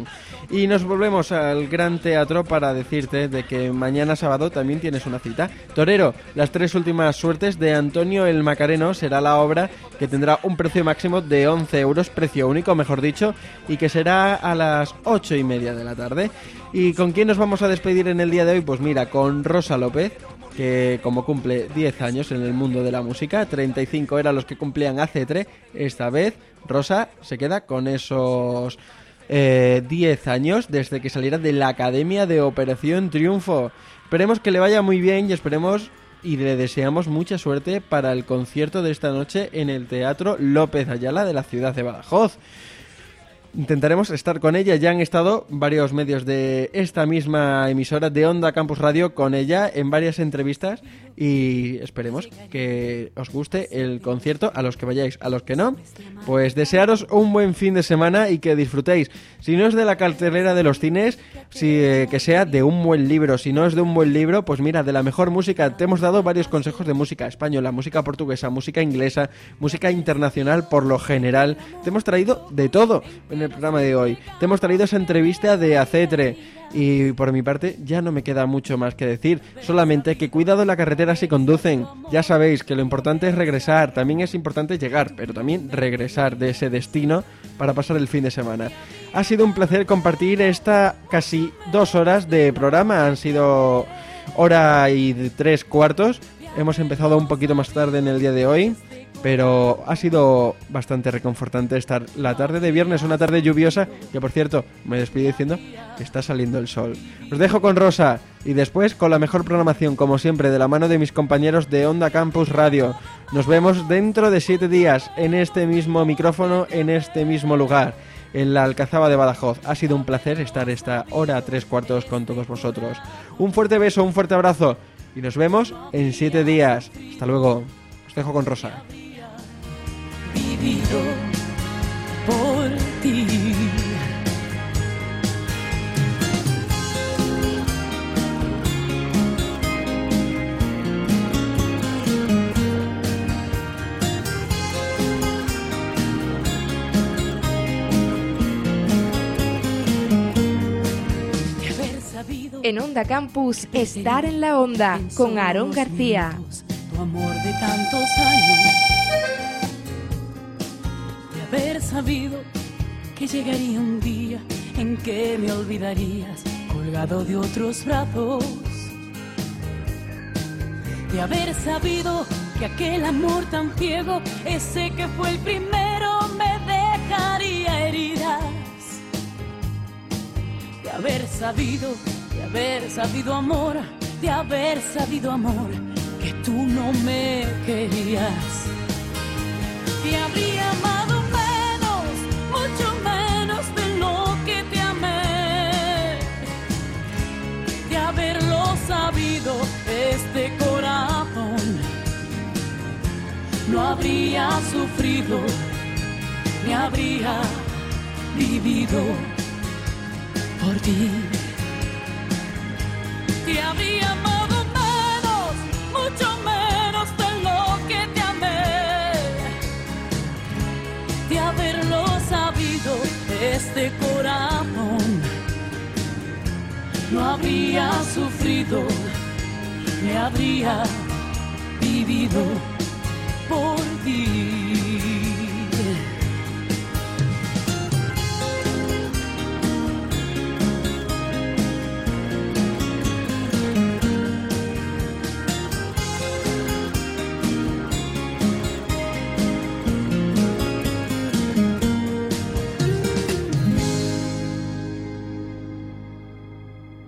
Y nos volvemos al Gran Teatro para decirte de que mañana sábado también tienes una cita. Torero, las 3 últimas suertes de Antonio el Macareno será la obra que tendrá un precio máximo de 11 euros, precio único, mejor dicho, y que será a las 8:30 de la tarde. ¿Y con quién nos vamos a despedir en el día de hoy? Pues mira, con Rosa López, que como cumple 10 años en el mundo de la música, 35 eran los que cumplían AC3, esta vez Rosa se queda con esos 10 años desde que saliera de la Academia de Operación Triunfo. Esperemos que le vaya muy bien y esperemos y le deseamos mucha suerte para el concierto de esta noche en el Teatro López Ayala de la ciudad de Badajoz. Intentaremos estar con ella, ya han estado varios medios de esta misma emisora de Onda Campus Radio con ella en varias entrevistas y esperemos que os guste el concierto, a los que vayáis, a los que no, pues desearos un buen fin de semana y que disfrutéis. Si no es de la cartelera de los cines, que sea de un buen libro. Si no es de un buen libro, pues mira, de la mejor música. Te hemos dado varios consejos de música española, música portuguesa, música inglesa, música internacional por lo general. Te hemos traído de todo en el programa de hoy. Te hemos traído esa entrevista de AC3 y por mi parte ya no me queda mucho más que decir, solamente que cuidado en la carretera si conducen. Ya sabéis que lo importante es regresar, también es importante llegar, pero también regresar de ese destino para pasar el fin de semana. Ha sido un placer compartir esta casi 2 horas de programa. Han sido hora y 3/4. Hemos empezado un poquito más tarde en el día de hoy, pero ha sido bastante reconfortante estar la tarde de viernes, una tarde lluviosa, que por cierto, me despido diciendo que está saliendo el sol. Os dejo con Rosa y después con la mejor programación, como siempre, de la mano de mis compañeros de Onda Campus Radio. Nos vemos dentro de 7 días en este mismo micrófono, en este mismo lugar, en la Alcazaba de Badajoz. Ha sido un placer estar esta hora 3/4 con todos vosotros. Un fuerte beso, un fuerte abrazo y nos vemos en 7 días. Hasta luego. Os dejo con Rosa. Vivido por ti. En Onda Campus, Estar en la Onda, con Aarón García. Tu amor de tantos años, de haber sabido que llegaría un día en que me olvidarías colgado de otros brazos, de haber sabido que aquel amor tan ciego, ese que fue el primero, me dejaría heridas, de haber sabido amor, de haber sabido amor, que tú no me querías. Te habría amado menos, mucho menos de lo que te amé. De haberlo sabido, este corazón no habría sufrido, ni habría vivido por ti. Te habría amado menos, mucho menos de lo que te amé. De haberlo sabido, este corazón no habría sufrido, ni habría vivido por ti.